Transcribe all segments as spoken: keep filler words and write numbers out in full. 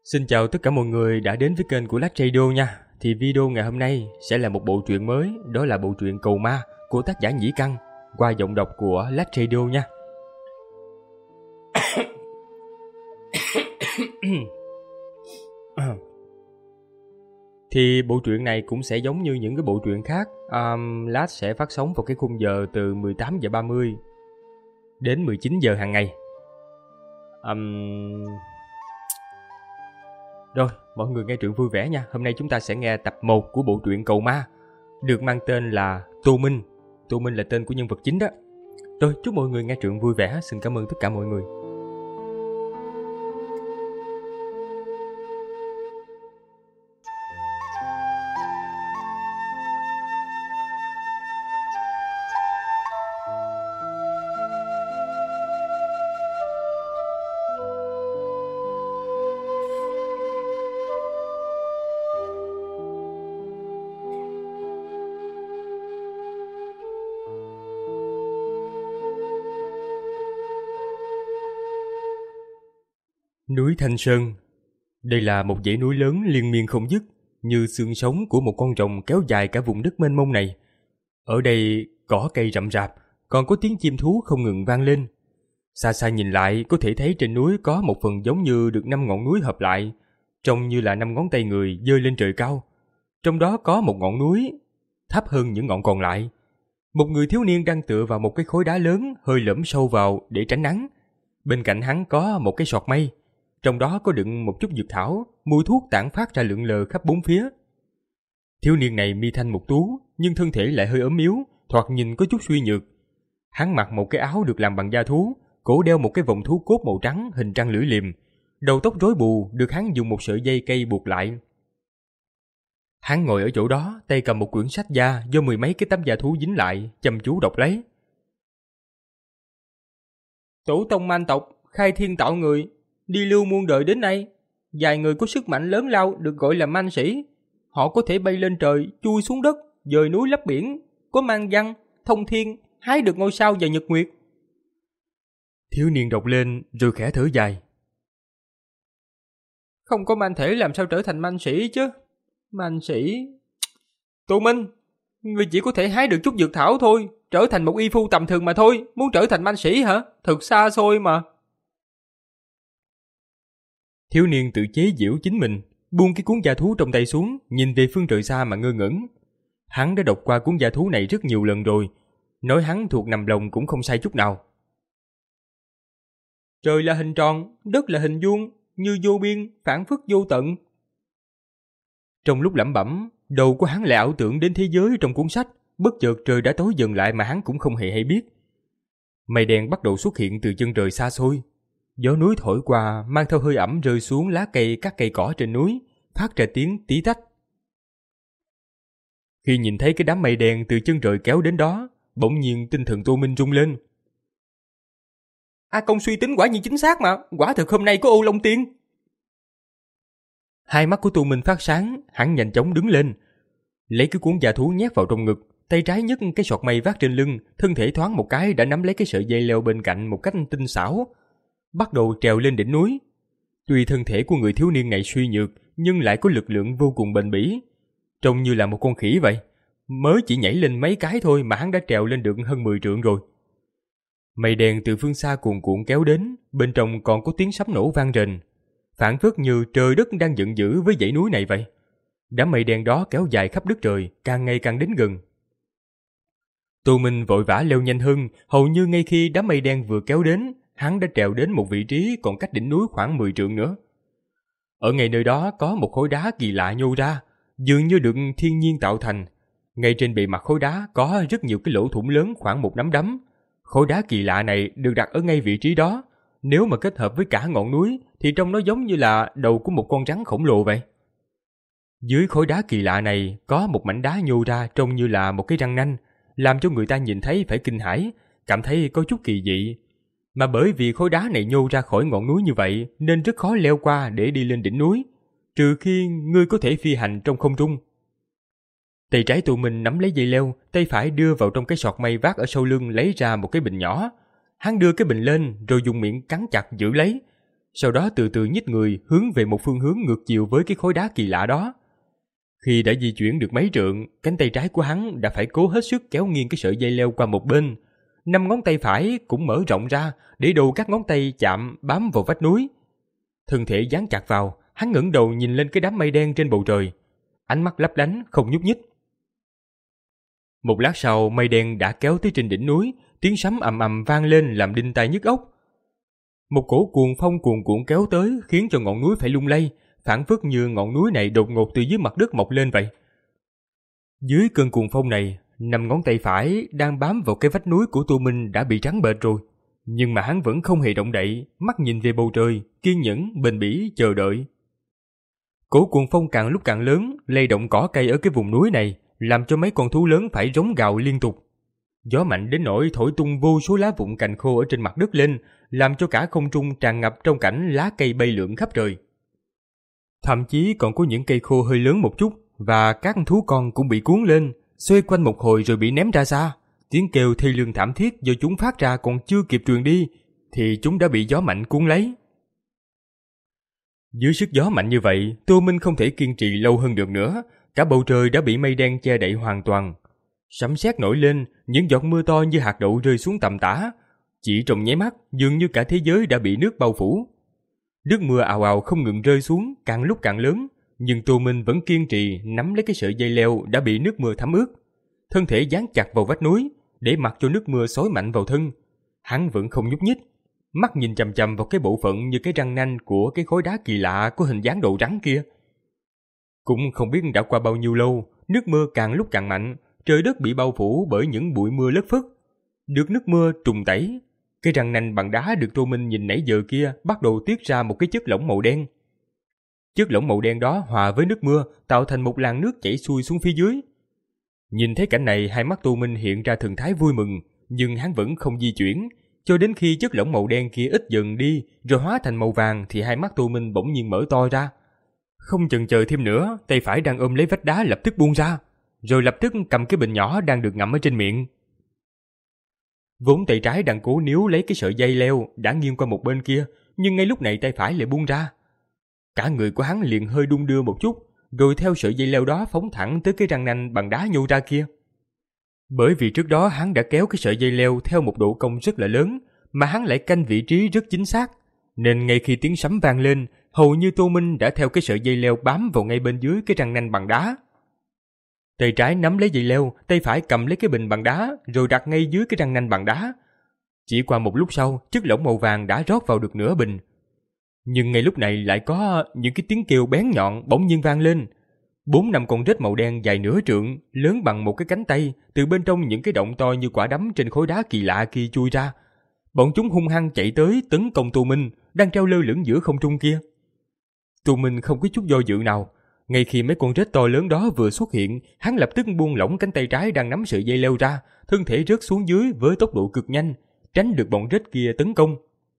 Xin chào tất cả mọi người đã đến với kênh của Lách Radio nha. Thì video ngày hôm nay sẽ là một bộ truyện mới, đó là bộ truyện Cầu Ma của tác giả Nhĩ Căn qua giọng đọc của Lách Radio nha. Thì bộ truyện này cũng sẽ giống như những cái bộ truyện khác, um, Lách sẽ phát sóng vào cái khung giờ từ mười tám giờ ba mươi đến mười chín giờ hàng ngày. Um... Rồi, mọi người nghe truyện vui vẻ nha. Hôm nay chúng ta sẽ nghe tập một của bộ truyện Cầu Ma, được mang tên là Tô Minh. Tô Minh là tên của nhân vật chính đó. Rồi, chúc mọi người nghe truyện vui vẻ. Xin cảm ơn tất cả mọi người. Núi Thanh Sơn. Đây là một dãy núi lớn liên miên không dứt, như xương sống của một con rồng kéo dài cả vùng đất mênh mông này. Ở đây cỏ cây rậm rạp, còn có tiếng chim thú không ngừng vang lên. Xa xa nhìn lại có thể thấy trên núi có một phần giống như được năm ngọn núi hợp lại, trông như là năm ngón tay người giơ lên trời cao. Trong đó có một ngọn núi thấp hơn những ngọn còn lại. Một người thiếu niên đang tựa vào một cái khối đá lớn hơi lõm sâu vào để tránh nắng. Bên cạnh hắn có một cái sọt mây, trong đó có đựng một chút dược thảo, mùi thuốc tản phát ra lượn lờ khắp bốn phía. Thiếu niên này mi thanh mục tú, nhưng thân thể lại hơi ốm yếu, thoạt nhìn có chút suy nhược. Hắn mặc một cái áo được làm bằng da thú, cổ đeo một cái vòng thú cốt màu trắng hình trăng lưỡi liềm, đầu tóc rối bù được hắn dùng một sợi dây cây buộc lại. Hắn ngồi ở chỗ đó, tay cầm một quyển sách da do mười mấy cái tấm da thú dính lại, chăm chú đọc lấy. Tổ tông man tộc, khai thiên tạo người, đi lưu muôn đời đến nay, vài người có sức mạnh lớn lao được gọi là man sĩ. Họ có thể bay lên trời, chui xuống đất, dời núi lấp biển, có mang văn, thông thiên, hái được ngôi sao và nhật nguyệt. Thiếu niên đọc lên rồi khẽ thở dài. Không có man thể làm sao trở thành man sĩ chứ? Man sĩ... Tô Minh, người chỉ có thể hái được chút dược thảo thôi, trở thành một y phu tầm thường mà thôi. Muốn trở thành man sĩ hả? Thật xa xôi mà. Thiếu niên tự chế giễu chính mình, buông cái cuốn gia thú trong tay xuống, nhìn về phương trời xa mà ngơ ngẩn. Hắn đã đọc qua cuốn gia thú này rất nhiều lần rồi, nói hắn thuộc nằm lòng cũng không sai chút nào. Trời là hình tròn, đất là hình vuông, như vô biên, phảng phất vô tận. Trong lúc lẩm bẩm, đầu của hắn lại ảo tưởng đến thế giới trong cuốn sách, bất chợt trời đã tối dần lại mà hắn cũng không hề hay biết. Mây đen bắt đầu xuất hiện từ chân trời xa xôi. Gió núi thổi qua mang theo hơi ẩm rơi xuống lá cây các cây cỏ trên núi, phát ra tiếng tí tách. Khi nhìn thấy cái đám mây đen từ chân trời kéo đến đó, bỗng nhiên tinh thần Tô Minh rung lên. A Công suy tính quả nhiên chính xác mà, quả thực hôm nay có Ô Long Tiên. Hai mắt của Tô Minh phát sáng, hắn nhanh chóng đứng lên, lấy cái cuốn gia thú nhét vào trong ngực, tay trái nhấc cái sọt mây vác trên lưng, thân thể thoáng một cái đã nắm lấy cái sợi dây leo bên cạnh một cách tinh xảo, bắt đầu trèo lên đỉnh núi. Tuy thân thể của người thiếu niên này suy nhược, nhưng lại có lực lượng vô cùng bền bỉ, trông như là một con khỉ vậy. Mới chỉ nhảy lên mấy cái thôi mà hắn đã trèo lên được hơn mười trượng rồi. Mây đen từ phương xa cuồn cuộn kéo đến, bên trong còn có tiếng sấm nổ vang rền, phảng phất như trời đất đang giận dữ với dãy núi này vậy. Đám mây đen đó kéo dài khắp đất trời, càng ngày càng đến gần. Tô Minh vội vã leo nhanh hơn, hầu như ngay khi đám mây đen vừa kéo đến, hắn đã trèo đến một vị trí còn cách đỉnh núi khoảng mười trượng nữa. Ở ngay nơi đó có một khối đá kỳ lạ nhô ra, dường như được thiên nhiên tạo thành. Ngay trên bề mặt khối đá có rất nhiều cái lỗ thủng lớn khoảng một nắm đấm. Khối đá kỳ lạ này được đặt ở ngay vị trí đó. Nếu mà kết hợp với cả ngọn núi thì trông nó giống như là đầu của một con rắn khổng lồ vậy. Dưới khối đá kỳ lạ này có một mảnh đá nhô ra trông như là một cái răng nanh, làm cho người ta nhìn thấy phải kinh hãi, cảm thấy có chút kỳ dị. Mà bởi vì khối đá này nhô ra khỏi ngọn núi như vậy nên rất khó leo qua để đi lên đỉnh núi, trừ khi ngươi có thể phi hành trong không trung. Tay trái Tô Minh nắm lấy dây leo, tay phải đưa vào trong cái sọt mây vác ở sau lưng lấy ra một cái bình nhỏ. Hắn đưa cái bình lên rồi dùng miệng cắn chặt giữ lấy. sau đó từ từ nhích người hướng về một phương hướng ngược chiều với cái khối đá kỳ lạ đó. Khi đã di chuyển được mấy trượng, cánh tay trái của hắn đã phải cố hết sức kéo nghiêng cái sợi dây leo qua một bên. Năm ngón tay phải cũng mở rộng ra để đầu các ngón tay chạm bám vào vách núi. Thân thể dán chặt vào, hắn ngẩng đầu nhìn lên cái đám mây đen trên bầu trời, ánh mắt lấp lánh không nhúc nhích. Một lát sau, mây đen đã kéo tới trên đỉnh núi, tiếng sấm ầm ầm vang lên làm đinh tai nhức óc. Một cổ cuồng phong cuồn cuộn kéo tới khiến cho ngọn núi phải lung lay, phảng phất như ngọn núi này đột ngột từ dưới mặt đất mọc lên vậy. Dưới cơn cuồng phong này, năm ngón tay phải đang bám vào cái vách núi của Tô Minh đã bị trắng bệch rồi, nhưng mà hắn vẫn không hề động đậy, mắt nhìn về bầu trời, kiên nhẫn, bền bỉ chờ đợi. Cổ cuồng phong càng lúc càng lớn, lay động cỏ cây ở cái vùng núi này, làm cho mấy con thú lớn phải rống gào liên tục. Gió mạnh đến nỗi thổi tung vô số lá vụn cành khô ở trên mặt đất lên, làm cho cả không trung tràn ngập trong cảnh lá cây bay lượn khắp trời. Thậm chí còn có những cây khô hơi lớn một chút, và các thú con cũng bị cuốn lên, xoay quanh một hồi rồi bị ném ra xa. Tiếng kêu thê lương thảm thiết do chúng phát ra còn chưa kịp truyền đi, thì chúng đã bị gió mạnh cuốn lấy. Dưới sức gió mạnh như vậy, Tô Minh không thể kiên trì lâu hơn được nữa, cả bầu trời đã bị mây đen che đậy hoàn toàn. Sấm sét nổi lên, những giọt mưa to như hạt đậu rơi xuống tầm tã. Chỉ trong nháy mắt, dường như cả thế giới đã bị nước bao phủ. Nước mưa ào ào không ngừng rơi xuống, càng lúc càng lớn, nhưng Tô Minh vẫn kiên trì nắm lấy cái sợi dây leo đã bị nước mưa thấm ướt. Thân thể dán chặt vào vách núi, để mặc cho nước mưa xối mạnh vào thân. Hắn vẫn không nhúc nhích, mắt nhìn chằm chằm vào cái bộ phận như cái răng nanh của cái khối đá kỳ lạ có hình dáng đầu rắn kia. Cũng không biết đã qua bao nhiêu lâu, nước mưa càng lúc càng mạnh, trời đất bị bao phủ bởi những bụi mưa lất phất. Được nước mưa trùng tẩy, cái răng nanh bằng đá được Tô Minh nhìn nãy giờ kia bắt đầu tiết ra một cái chất lỏng màu đen. Chất lỏng màu đen đó hòa với nước mưa tạo thành một làn nước chảy xuôi xuống phía dưới. Nhìn thấy cảnh này, hai mắt Tô Minh hiện ra thần thái vui mừng, nhưng hắn vẫn không di chuyển, cho đến khi chất lỏng màu đen kia ít dần đi rồi hóa thành màu vàng thì hai mắt Tô Minh bỗng nhiên mở to ra. Không chần chờ thêm nữa, tay phải đang ôm lấy vách đá lập tức buông ra, rồi lập tức cầm cái bình nhỏ đang được ngậm ở trên miệng. Vốn tay trái đang cố níu lấy cái sợi dây leo đã nghiêng qua một bên kia, nhưng ngay lúc này tay phải lại buông ra. Cả người của hắn liền hơi đung đưa một chút, rồi theo sợi dây leo đó phóng thẳng tới cái răng nanh bằng đá nhô ra kia. Bởi vì trước đó hắn đã kéo cái sợi dây leo theo một độ cong rất là lớn, mà hắn lại canh vị trí rất chính xác, nên ngay khi tiếng sấm vang lên, hầu như Tô Minh đã theo cái sợi dây leo bám vào ngay bên dưới cái răng nanh bằng đá. Tay trái nắm lấy dây leo, tay phải cầm lấy cái bình bằng đá, rồi đặt ngay dưới cái răng nanh bằng đá. Chỉ qua một lúc sau, chất lỏng màu vàng đã rót vào được nửa bình. Nhưng ngay lúc này lại có những cái tiếng kêu bén nhọn bỗng nhiên vang lên. Bốn năm con rết màu đen dài nửa trượng, lớn bằng một cái cánh tay, từ bên trong những cái động to như quả đấm trên khối đá kỳ lạ kia chui ra. Bọn chúng hung hăng chạy tới tấn công Tô Minh đang treo lơ lửng giữa không trung kia. Tô Minh không có chút do dự nào. Ngay khi mấy con rết to lớn đó vừa xuất hiện, hắn lập tức buông lỏng cánh tay trái đang nắm sợi dây leo ra, thân thể rớt xuống dưới với tốc độ cực nhanh, tránh được bọn rết kia tấn công.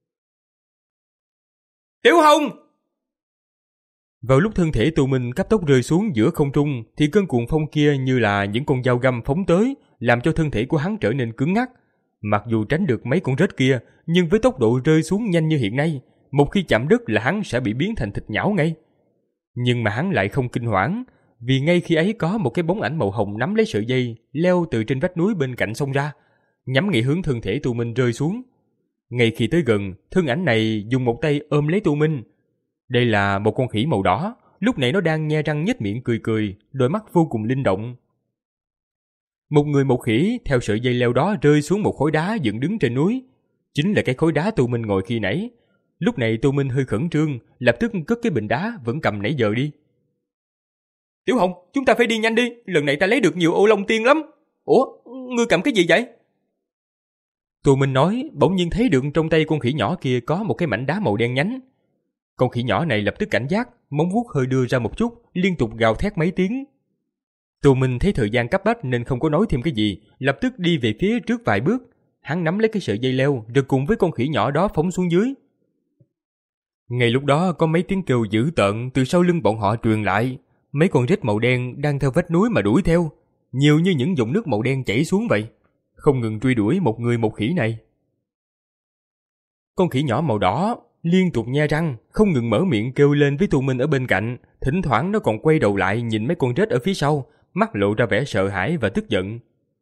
Tiểu Hồng! Vào lúc thân thể Tô Minh cấp tốc rơi xuống giữa không trung, thì cơn cuồng phong kia như là những con dao găm phóng tới, làm cho thân thể của hắn trở nên cứng ngắc. Mặc dù tránh được mấy con rết kia, nhưng với tốc độ rơi xuống nhanh như hiện nay, một khi chạm đất là hắn sẽ bị biến thành thịt nhão ngay. Nhưng mà hắn lại không kinh hoảng, vì ngay khi ấy có một cái bóng ảnh màu hồng nắm lấy sợi dây, leo từ trên vách núi bên cạnh xông ra, nhắm ngay hướng thân thể Tô Minh rơi xuống. Ngay khi tới gần, thân ảnh này dùng một tay ôm lấy Tô Minh. Đây là một con khỉ màu đỏ, lúc này nó đang nhe răng nhếch miệng cười cười, đôi mắt vô cùng linh động. Một người một khỉ theo sợi dây leo đó rơi xuống một khối đá dựng đứng trên núi, chính là cái khối đá Tô Minh ngồi khi nãy. Lúc này Tô Minh hơi khẩn trương, lập tức cất cái bình đá vẫn cầm nãy giờ đi. Tiểu Hồng, chúng ta phải đi nhanh đi, lần này ta lấy được nhiều ô long tiên lắm. Ủa, ngươi cầm cái gì vậy? Tô Minh nói, bỗng nhiên thấy được trong tay con khỉ nhỏ kia có một cái mảnh đá màu đen nhánh. Con khỉ nhỏ này lập tức cảnh giác, móng vuốt hơi đưa ra một chút, liên tục gào thét mấy tiếng. Tô Minh thấy thời gian cấp bách nên không có nói thêm cái gì, lập tức đi về phía trước vài bước. Hắn nắm lấy cái sợi dây leo, rồi cùng với con khỉ nhỏ đó phóng xuống dưới. Ngay lúc đó có mấy tiếng kêu dữ tợn từ sau lưng bọn họ truyền lại. Mấy con rết màu đen đang theo vách núi mà đuổi theo, nhiều như những dòng nước màu đen chảy xuống vậy, không ngừng truy đuổi một người một khỉ này. Con khỉ nhỏ màu đỏ liên tục nhe răng, không ngừng mở miệng kêu lên với Tu Minh ở bên cạnh, thỉnh thoảng nó còn quay đầu lại nhìn mấy con rết ở phía sau, mắt lộ ra vẻ sợ hãi và tức giận.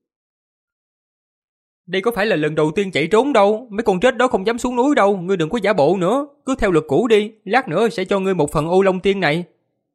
Đây có phải là lần đầu tiên chạy trốn đâu, mấy con rết đó không dám xuống núi đâu, ngươi đừng có giả bộ nữa, cứ theo luật cũ đi, lát nữa sẽ cho ngươi một phần ô long tiên này.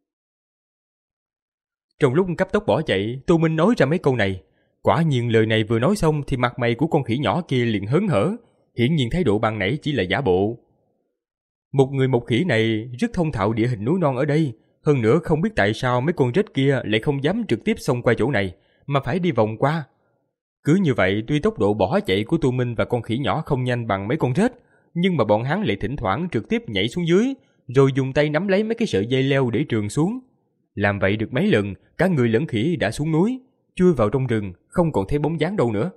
Trong lúc cấp tốc bỏ chạy, Tu Minh nói ra mấy câu này. Quả nhiên lời này vừa nói xong thì mặt mày của con khỉ nhỏ kia liền hớn hở, hiển nhiên thái độ ban nãy chỉ là giả bộ. Một người một khỉ này rất thông thạo địa hình núi non ở đây, hơn nữa không biết tại sao mấy con rết kia lại không dám trực tiếp xông qua chỗ này, mà phải đi vòng qua. Cứ như vậy, tuy tốc độ bỏ chạy của Tu Minh và con khỉ nhỏ không nhanh bằng mấy con rết, nhưng mà bọn hắn lại thỉnh thoảng trực tiếp nhảy xuống dưới, rồi dùng tay nắm lấy mấy cái sợi dây leo để trườn xuống. Làm vậy được mấy lần, cả người lẫn khỉ đã xuống núi, chui vào trong rừng, không còn thấy bóng dáng đâu nữa.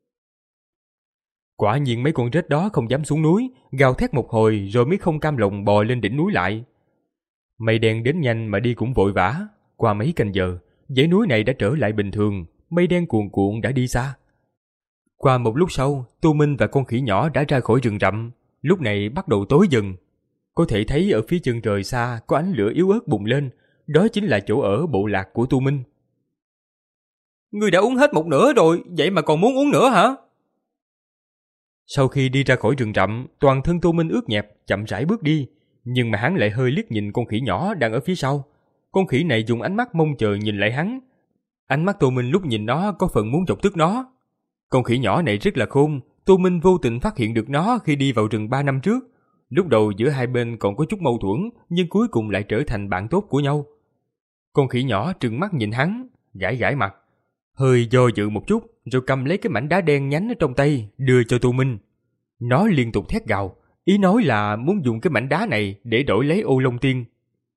Quả nhiên mấy con rết đó không dám xuống núi, gào thét một hồi rồi mới không cam lòng bò lên đỉnh núi lại. Mây đen đến nhanh mà đi cũng vội vã, qua mấy canh giờ, dãy núi này đã trở lại bình thường, mây đen cuồn cuộn đã đi xa. Qua một lúc sau, Tu Minh và con khỉ nhỏ đã ra khỏi rừng rậm, lúc này bắt đầu tối dần. Có thể thấy ở phía chân trời xa có ánh lửa yếu ớt bùng lên, đó chính là chỗ ở bộ lạc của Tu Minh. Ngươi đã uống hết một nửa rồi, vậy mà còn muốn uống nữa hả? Sau khi đi ra khỏi rừng rậm, toàn thân Tu Minh ướt nhẹp, chậm rãi bước đi, nhưng mà hắn lại hơi liếc nhìn con khỉ nhỏ đang ở phía sau. Con khỉ này dùng ánh mắt mong chờ nhìn lại hắn. Ánh mắt Tu Minh lúc nhìn nó có phần muốn chọc tức nó. Con khỉ nhỏ này rất là khôn, Tu Minh vô tình phát hiện được nó khi đi vào rừng ba năm trước. Lúc đầu giữa hai bên còn có chút mâu thuẫn, nhưng cuối cùng lại trở thành bạn tốt của nhau. Con khỉ nhỏ trừng mắt nhìn hắn, gãi gãi mặt, hơi do dự một chút, rồi cầm lấy cái mảnh đá đen nhánh ở trong tay, đưa cho Tu Minh. Nó liên tục thét gào, ý nói là muốn dùng cái mảnh đá này để đổi lấy ô long tiên.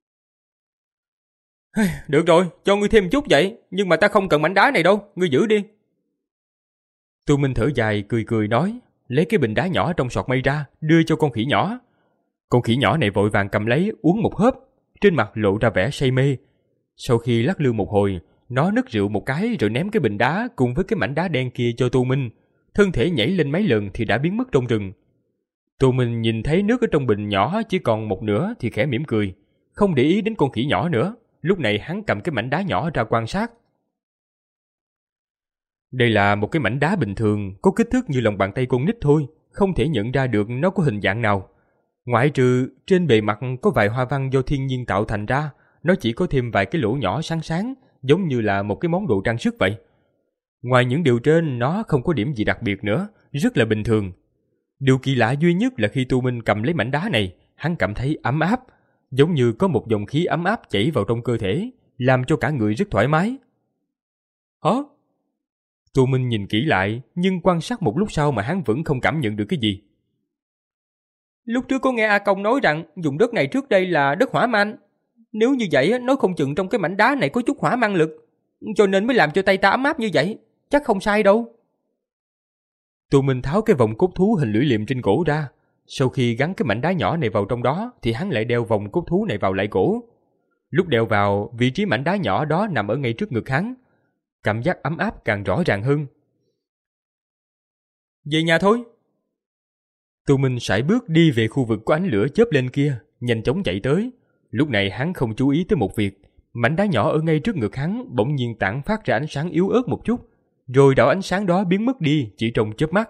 Được rồi, cho ngươi thêm chút vậy, nhưng mà ta không cần mảnh đá này đâu, ngươi giữ đi. Tu Minh thở dài cười cười nói, lấy cái bình đá nhỏ trong sọt mây ra, đưa cho con khỉ nhỏ. Con khỉ nhỏ này vội vàng cầm lấy, uống một hớp, trên mặt lộ ra vẻ say mê. Sau khi lắc lư một hồi, nó nứt rượu một cái rồi ném cái bình đá cùng với cái mảnh đá đen kia cho Tu Minh. Thân thể nhảy lên mấy lần thì đã biến mất trong rừng. Tu Minh nhìn thấy nước ở trong bình nhỏ chỉ còn một nửa thì khẽ mỉm cười, không để ý đến con khỉ nhỏ nữa. Lúc này hắn cầm cái mảnh đá nhỏ ra quan sát. Đây là một cái mảnh đá bình thường, có kích thước như lòng bàn tay con nít thôi, không thể nhận ra được nó có hình dạng nào. Ngoại trừ trên bề mặt có vài hoa văn do thiên nhiên tạo thành ra, nó chỉ có thêm vài cái lỗ nhỏ sáng sáng, giống như là một cái món đồ trang sức vậy. Ngoài những điều trên, nó không có điểm gì đặc biệt nữa, rất là bình thường. Điều kỳ lạ duy nhất là khi Tu Minh cầm lấy mảnh đá này, hắn cảm thấy ấm áp, giống như có một dòng khí ấm áp chảy vào trong cơ thể, làm cho cả người rất thoải mái. Hả? Tu Minh nhìn kỹ lại, nhưng quan sát một lúc sau mà hắn vẫn không cảm nhận được cái gì. Lúc trước có nghe A Công nói rằng dùng đất này trước đây là đất hỏa man. Nếu như vậy, nói không chừng trong cái mảnh đá này có chút hỏa man lực, cho nên mới làm cho tay ta ấm áp như vậy. Chắc không sai đâu. Tu Minh tháo cái vòng cốt thú hình lưỡi liềm trên cổ ra. Sau khi gắn cái mảnh đá nhỏ này vào trong đó, thì hắn lại đeo vòng cốt thú này vào lại cổ. Lúc đeo vào, vị trí mảnh đá nhỏ đó nằm ở ngay trước ngực hắn. Cảm giác ấm áp càng rõ ràng hơn. Về nhà thôi. Tu Minh sải bước đi về khu vực có ánh lửa chớp lên kia, nhanh chóng chạy tới. Lúc này hắn không chú ý tới một việc, mảnh đá nhỏ ở ngay trước ngực hắn bỗng nhiên tản phát ra ánh sáng yếu ớt một chút, rồi đạo ánh sáng đó biến mất đi chỉ trong chớp mắt.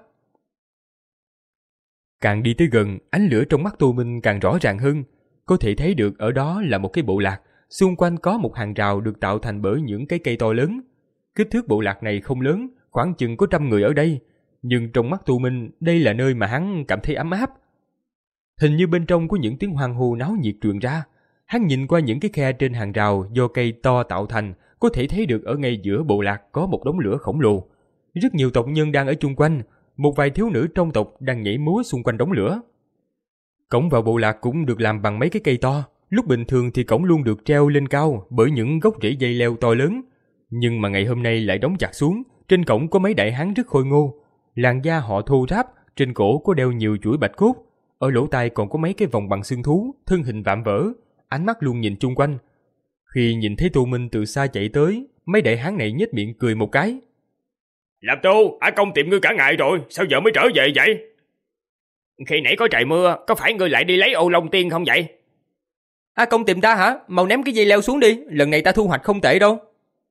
Càng đi tới gần, ánh lửa trong mắt Tu Minh càng rõ ràng hơn, có thể thấy được ở đó là một cái bộ lạc, xung quanh có một hàng rào được tạo thành bởi những cái cây to lớn. Kích thước bộ lạc này không lớn, khoảng chừng có trăm người ở đây, nhưng trong mắt Tu Minh, đây là nơi mà hắn cảm thấy ấm áp. Hình như bên trong có những tiếng hoan hô náo nhiệt truyền ra. Hắn nhìn qua những cái khe trên hàng rào do cây to tạo thành, có thể thấy được ở ngay giữa bộ lạc có một đống lửa khổng lồ. Rất nhiều tộc nhân đang ở chung quanh, một vài thiếu nữ trong tộc đang nhảy múa xung quanh đống lửa. Cổng vào bộ lạc cũng được làm bằng mấy cái cây to, lúc bình thường thì cổng luôn được treo lên cao bởi những gốc rễ dây leo to lớn. Nhưng mà ngày hôm nay lại đóng chặt xuống, trên cổng có mấy đại hán rất khôi ngô. Làn da họ thô ráp, trên cổ có đeo nhiều chuỗi bạch cốt, ở lỗ tai còn có mấy cái vòng bằng xương thú, thân hình vạm vỡ, ánh mắt luôn nhìn chung quanh. Khi nhìn thấy Tu Minh từ xa chạy tới, mấy đại hán này nhếch miệng cười một cái. Làm Tu, A Công tìm ngươi cả ngày rồi, sao giờ mới trở về vậy? Khi nãy có trời mưa, có phải ngươi lại đi lấy ô long tiên không vậy? A Công tìm ta hả? Mau ném cái dây leo xuống đi, lần này ta thu hoạch không tệ đâu.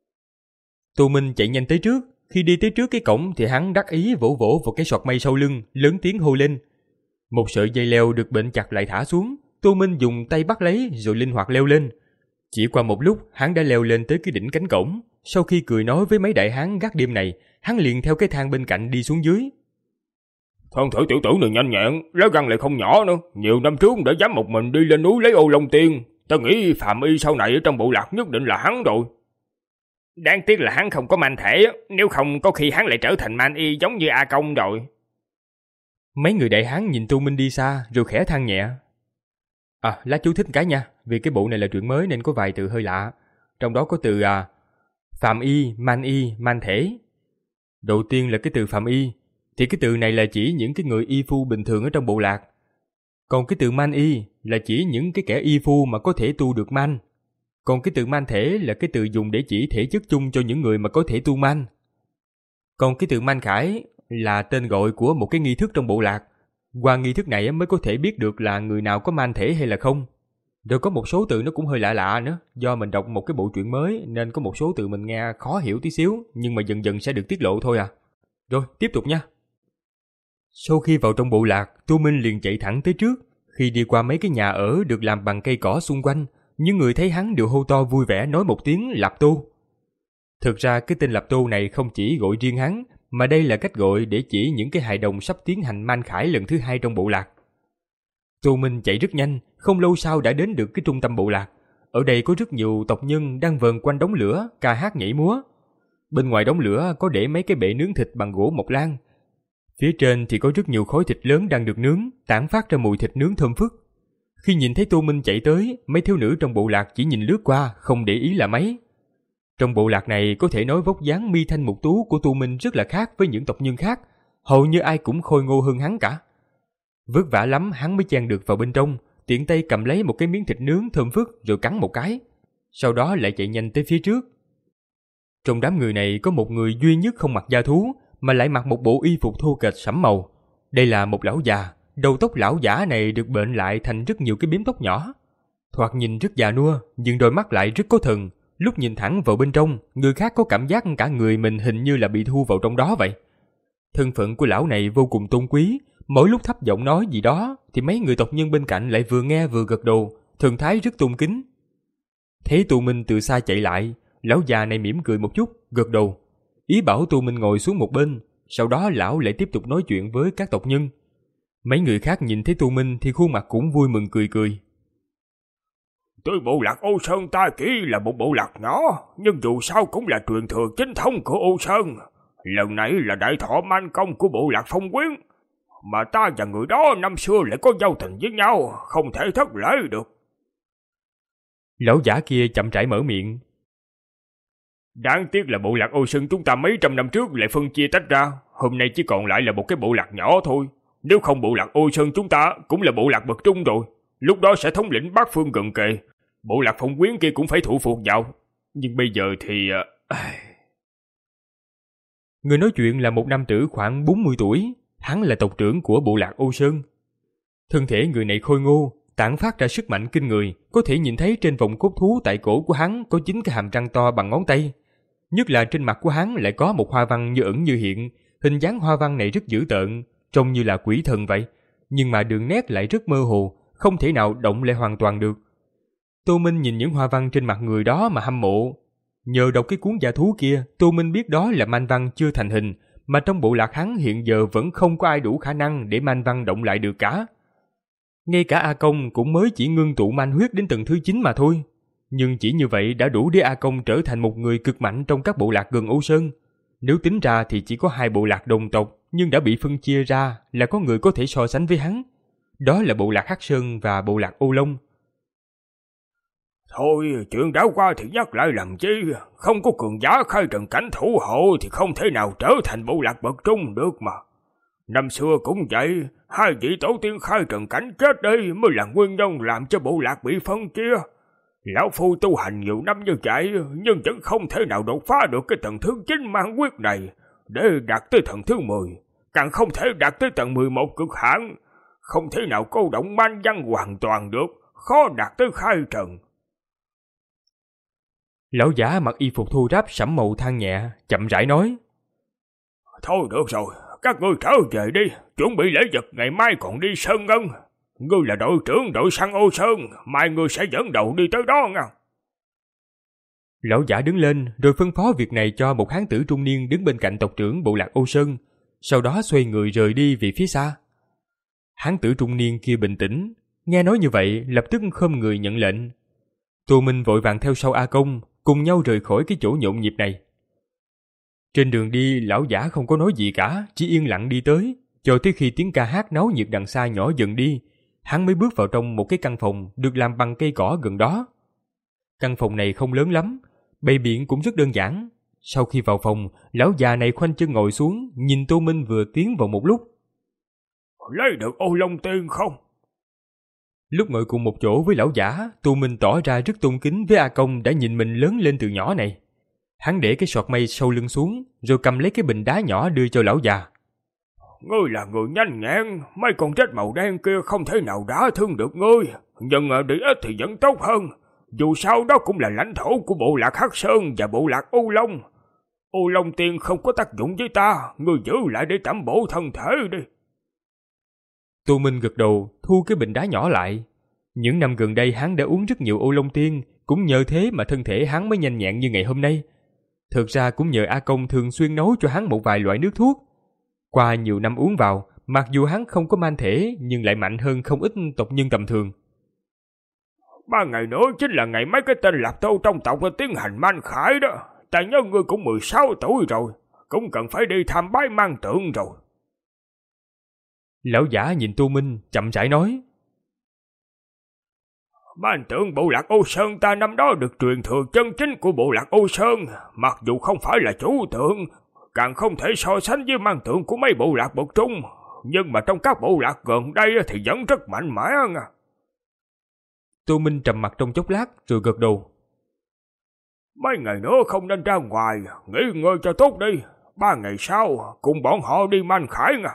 Tô Minh chạy nhanh tới trước, khi đi tới trước cái cổng thì hắn đắc ý vỗ vỗ vào cái sọt mây sau lưng, lớn tiếng hô lên. Một sợi dây leo được bện chặt lại thả xuống, Tô Minh dùng tay bắt lấy rồi linh hoạt leo lên. Chỉ qua một lúc, hắn đã leo lên tới cái đỉnh cánh cổng. Sau khi cười nói với mấy đại hán gác đêm này, hắn liền theo cái thang bên cạnh đi xuống dưới. Thân thể tiểu tử này nhanh nhẹn, lá gan lại không nhỏ nữa. Nhiều năm trước đã dám một mình đi lên núi lấy ô long tiên. Ta nghĩ Phạm Y sau này ở trong bộ lạc nhất định là hắn rồi. Đáng tiếc là hắn không có man thể, nếu không có khi hắn lại trở thành man y giống như A Công rồi. Mấy người đại hán nhìn Tô Minh đi xa rồi khẽ than nhẹ. À, lá chú thích cái nha, vì cái bộ này là truyện mới nên có vài từ hơi lạ. Trong đó có từ à, Phạm Y, man y, man thể. Đầu tiên là cái từ Phạm Y, thì cái từ này là chỉ những cái người y phu bình thường ở trong bộ lạc. Còn cái từ man y là chỉ những cái kẻ y phu mà có thể tu được man. Còn cái từ man thể là cái từ dùng để chỉ thể chất chung cho những người mà có thể tu man. Còn cái từ man khải là tên gọi của một cái nghi thức trong bộ lạc. Qua nghi thức này mới có thể biết được là người nào có man thể hay là không. Rồi có một số từ nó cũng hơi lạ lạ nữa. Do mình đọc một cái bộ truyện mới nên có một số từ mình nghe khó hiểu tí xíu, nhưng mà dần dần sẽ được tiết lộ thôi à. Rồi, tiếp tục nha. Sau khi vào trong bộ lạc, Tô Minh liền chạy thẳng tới trước. Khi đi qua mấy cái nhà ở được làm bằng cây cỏ xung quanh, những người thấy hắn đều hô to vui vẻ nói một tiếng Lạp Tô. Thực ra cái tên Lạp Tô này không chỉ gọi riêng hắn, mà đây là cách gọi để chỉ những cái hài đồng sắp tiến hành man khải lần thứ hai trong bộ lạc. Tô Minh chạy rất nhanh, không lâu sau đã đến được cái trung tâm bộ lạc. Ở đây có rất nhiều tộc nhân đang vờn quanh đống lửa, ca hát nhảy múa. Bên ngoài đống lửa có để mấy cái bệ nướng thịt bằng gỗ mộc lan. Phía trên thì có rất nhiều khối thịt lớn đang được nướng, tản phát ra mùi thịt nướng thơm phức. Khi nhìn thấy Tô Minh chạy tới, mấy thiếu nữ trong bộ lạc chỉ nhìn lướt qua, không để ý là mấy. Trong bộ lạc này có thể nói vóc dáng mi thanh mục tú của Tô Minh rất là khác với những tộc nhân khác, hầu như ai cũng khôi ngô hơn hắn cả. Vất vả lắm hắn mới chen được vào bên trong, tiện tay cầm lấy một cái miếng thịt nướng thơm phức rồi cắn một cái, sau đó lại chạy nhanh tới phía trước. Trong đám người này có một người duy nhất không mặc da thú, mà lại mặc một bộ y phục thô kệch sẫm màu. Đây là một lão già, đầu tóc lão giả này được bệnh lại thành rất nhiều cái bím tóc nhỏ. Thoạt nhìn rất già nua, nhưng đôi mắt lại rất có thần. Lúc nhìn thẳng vào bên trong, người khác có cảm giác cả người mình hình như là bị thu vào trong đó vậy. Thân phận của lão này vô cùng tôn quý, mỗi lúc thấp giọng nói gì đó thì mấy người tộc nhân bên cạnh lại vừa nghe vừa gật đầu, thần thái rất tôn kính. Thấy Tô Minh từ xa chạy lại, lão già này mỉm cười một chút, gật đầu, ý bảo Tô Minh ngồi xuống một bên. Sau đó lão lại tiếp tục nói chuyện với các tộc nhân. Mấy người khác nhìn thấy Tô Minh thì khuôn mặt cũng vui mừng cười cười. Tuy bộ lạc Ô Sơn ta chỉ là một bộ lạc nhỏ, nhưng dù sao cũng là truyền thừa chính thống của Ô Sơn. Lần này là đại thọ man công của bộ lạc Phong Quyến, mà ta và người đó năm xưa lại có giao tình với nhau, không thể thất lễ được. Lão giả kia chậm rãi mở miệng. Đáng tiếc là bộ lạc Ô Sơn chúng ta mấy trăm năm trước lại phân chia tách ra, hôm nay chỉ còn lại là một cái bộ lạc nhỏ thôi. Nếu không bộ lạc Ô Sơn chúng ta cũng là bộ lạc bậc trung rồi, lúc đó sẽ thống lĩnh bát phương gần kề, bộ lạc Phong Quyến kia cũng phải thủ phục vào. Nhưng bây giờ thì... Người nói chuyện là một nam tử khoảng bốn mươi tuổi, hắn là tộc trưởng của bộ lạc Ô Sơn. Thân thể người này khôi ngô, tản phát ra sức mạnh kinh người, có thể nhìn thấy trên vòng cốt thú tại cổ của hắn có chín cái hàm răng to bằng ngón tay. Nhất là trên mặt của hắn lại có một hoa văn như ẩn như hiện, hình dáng hoa văn này rất dữ tợn, trông như là quỷ thần vậy, nhưng mà đường nét lại rất mơ hồ, không thể nào động lại hoàn toàn được. Tô Minh nhìn những hoa văn trên mặt người đó mà hâm mộ. Nhờ đọc cái cuốn giả thú kia, Tô Minh biết đó là man văn chưa thành hình, mà trong bộ lạc hắn hiện giờ vẫn không có ai đủ khả năng để man văn động lại được cả. Ngay cả A Công cũng mới chỉ ngưng tụ man huyết đến tầng thứ chín mà thôi. Nhưng chỉ như vậy đã đủ để A Công trở thành một người cực mạnh trong các bộ lạc gần Ô Sơn. Nếu tính ra thì chỉ có hai bộ lạc đồng tộc, nhưng đã bị phân chia ra là có người có thể so sánh với hắn. Đó là bộ lạc Hắc Sơn và bộ lạc Ô Long. Thôi, chuyện đã qua thì nhắc lại làm chi, không có cường giả khai trần cảnh thủ hộ thì không thể nào trở thành bộ lạc bậc trung được mà. Năm xưa cũng vậy, hai vị tổ tiên khai trần cảnh chết đây mới là nguyên nhân làm cho bộ lạc bị phân chia. Lão Phu tu hành nhiều năm như vậy, nhưng vẫn không thể nào đột phá được cái tầng thứ chín man quyết này, để đạt tới tầng thứ mười, càng không thể đạt tới tầng mười một cực hạn. không thể nào cô động man văn hoàn toàn được, khó đạt tới khai trần. Lão giả mặc y phục thô ráp sẫm màu than nhẹ, chậm rãi nói. Thôi được rồi, các ngươi trở về đi, chuẩn bị lễ vật ngày mai còn đi Sơn Ngân. Ngươi là đội trưởng đội săn Ô Sơn, mai ngươi sẽ dẫn đầu đi tới đó nha. Lão giả đứng lên rồi phân phó việc này cho một hán tử trung niên đứng bên cạnh tộc trưởng bộ lạc Ô Sơn, sau đó xoay người rời đi về phía xa. Hán tử trung niên kia bình tĩnh, nghe nói như vậy lập tức khom người nhận lệnh. Tô Minh vội vàng theo sau A Công, cùng nhau rời khỏi cái chỗ nhộn nhịp này. Trên đường đi, lão giả không có nói gì cả, chỉ yên lặng đi tới, cho tới khi tiếng ca hát náo nhiệt đằng xa nhỏ dần đi, hắn mới bước vào trong một cái căn phòng được làm bằng cây cỏ gần đó. Căn phòng này không lớn lắm, bày biện cũng rất đơn giản. Sau khi vào phòng, lão già này khoanh chân ngồi xuống, nhìn Tô Minh vừa tiến vào một lúc. Lấy được Ô Long Tiên không? Lúc ngồi cùng một chỗ với lão giả, Tô Minh tỏ ra rất tôn kính với A Công đã nhìn mình lớn lên từ nhỏ này. Hắn để cái sọt mây sau lưng xuống, rồi cầm lấy cái bình đá nhỏ đưa cho lão già. Ngươi là người nhanh nhẹn, mấy con rết màu đen kia không thể nào đả thương được ngươi, nhưng để ít thì vẫn tốt hơn. Dù sao đó cũng là lãnh thổ của bộ lạc Hắc Sơn và bộ lạc U Long. Ô Long Tiên không có tác dụng với ta, ngươi giữ lại để tẩm bổ thân thể đi. Tô Minh gật đầu, thu cái bình đá nhỏ lại. Những năm gần đây hắn đã uống rất nhiều Ô Long Tiên, cũng nhờ thế mà thân thể hắn mới nhanh nhẹn như ngày hôm nay. Thực ra cũng nhờ A Công thường xuyên nấu cho hắn một vài loại nước thuốc. Qua nhiều năm uống vào, mặc dù hắn không có man thể nhưng lại mạnh hơn không ít tộc nhân tầm thường. Ba ngày nữa chính là ngày mấy cái tên Lạp Tô trong tộc tiến hành man khải đó. Ta nhớ ngươi cũng mười sáu tuổi rồi, cũng cần phải đi tham bái man tượng rồi. Lão giả nhìn Tô Minh, chậm rãi nói. Man tượng bộ lạc Ô Sơn ta năm đó được truyền thừa chân chính của bộ lạc Ô Sơn, mặc dù không phải là chủ tượng, càng không thể so sánh với man tượng của mấy bộ lạc bậc trung, nhưng mà trong các bộ lạc gần đây thì vẫn rất mạnh mẽ nha. Tô Minh trầm mặt trong chốc lát rồi gật đầu. Mấy ngày nữa không nên ra ngoài, nghỉ ngơi cho tốt đi, ba ngày sau cùng bọn họ đi man khải nha.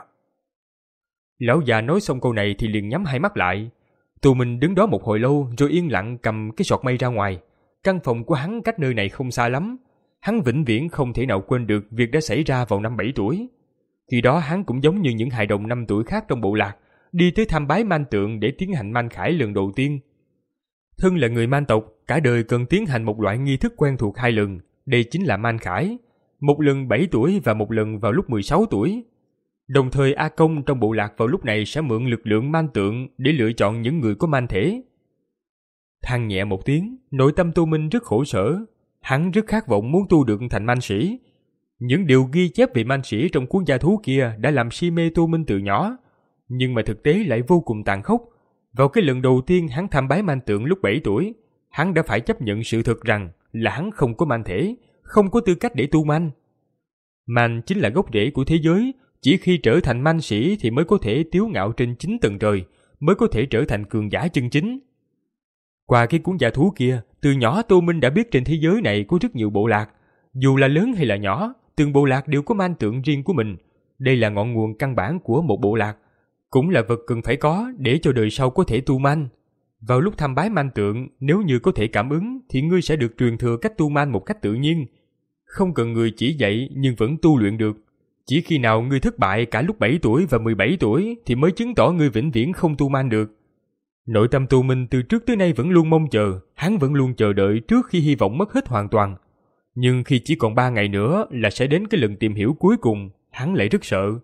Lão già nói xong câu này thì liền nhắm hai mắt lại. Tô Minh đứng đó một hồi lâu rồi yên lặng cầm cái sọt mây ra ngoài. Căn phòng của hắn cách nơi này không xa lắm. Hắn vĩnh viễn không thể nào quên được việc đã xảy ra vào năm bảy tuổi. Khi đó hắn cũng giống như những hài đồng năm tuổi khác trong bộ lạc, đi tới tham bái man tượng để tiến hành man khải lần đầu tiên. Thân là người man tộc, cả đời cần tiến hành một loại nghi thức quen thuộc hai lần, đây chính là man khải. Một lần bảy tuổi và một lần vào lúc mười sáu tuổi. Đồng thời A Công trong bộ lạc vào lúc này sẽ mượn lực lượng man tượng để lựa chọn những người có man thể. Than nhẹ một tiếng, nội tâm Tô Minh rất khổ sở. Hắn rất khát vọng muốn tu được thành man sĩ. Những điều ghi chép về man sĩ trong cuốn gia thú kia đã làm si mê Tô Minh từ nhỏ, nhưng mà thực tế lại vô cùng tàn khốc. Vào cái lần đầu tiên hắn tham bái man tượng lúc bảy tuổi, hắn đã phải chấp nhận sự thật rằng là hắn không có man thể, không có tư cách để tu man. Man chính là gốc rễ của thế giới, chỉ khi trở thành man sĩ thì mới có thể tiếu ngạo trên chín tầng trời, mới có thể trở thành cường giả chân chính. Qua cái cuốn gia thú kia, từ nhỏ Tô Minh đã biết trên thế giới này có rất nhiều bộ lạc. Dù là lớn hay là nhỏ, từng bộ lạc đều có man tượng riêng của mình. Đây là ngọn nguồn căn bản của một bộ lạc, cũng là vật cần phải có để cho đời sau có thể tu man. Vào lúc tham bái man tượng, nếu như có thể cảm ứng thì ngươi sẽ được truyền thừa cách tu man một cách tự nhiên. Không cần người chỉ dạy nhưng vẫn tu luyện được. Chỉ khi nào ngươi thất bại cả lúc bảy tuổi và mười bảy tuổi thì mới chứng tỏ ngươi vĩnh viễn không tu man được. Nội tâm Tô Minh từ trước tới nay vẫn luôn mong chờ, hắn vẫn luôn chờ đợi trước khi hy vọng mất hết hoàn toàn. Nhưng khi chỉ còn ba ngày nữa là sẽ đến cái lần tìm hiểu cuối cùng, hắn lại rất sợ.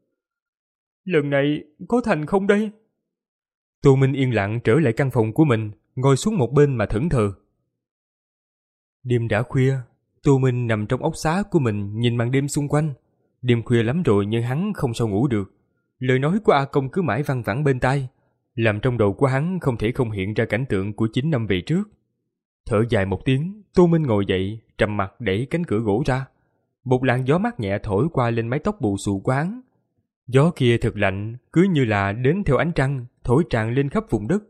Lần này có thành không đây? Tô Minh yên lặng trở lại căn phòng của mình, ngồi xuống một bên mà thẫn thờ. Đêm đã khuya, Tô Minh nằm trong ốc xá của mình nhìn màn đêm xung quanh. Đêm khuya lắm rồi nhưng hắn không sao ngủ được. Lời nói của A Công cứ mãi văng vẳng bên tai, làm trong đầu của hắn không thể không hiện ra cảnh tượng của chín năm về trước. Thở dài một tiếng, Tô Minh ngồi dậy, trầm mặt đẩy cánh cửa gỗ ra. Một làn gió mát nhẹ thổi qua lên mái tóc bù xù của hắn. Gió kia thật lạnh, cứ như là đến theo ánh trăng, thổi tràn lên khắp vùng đất.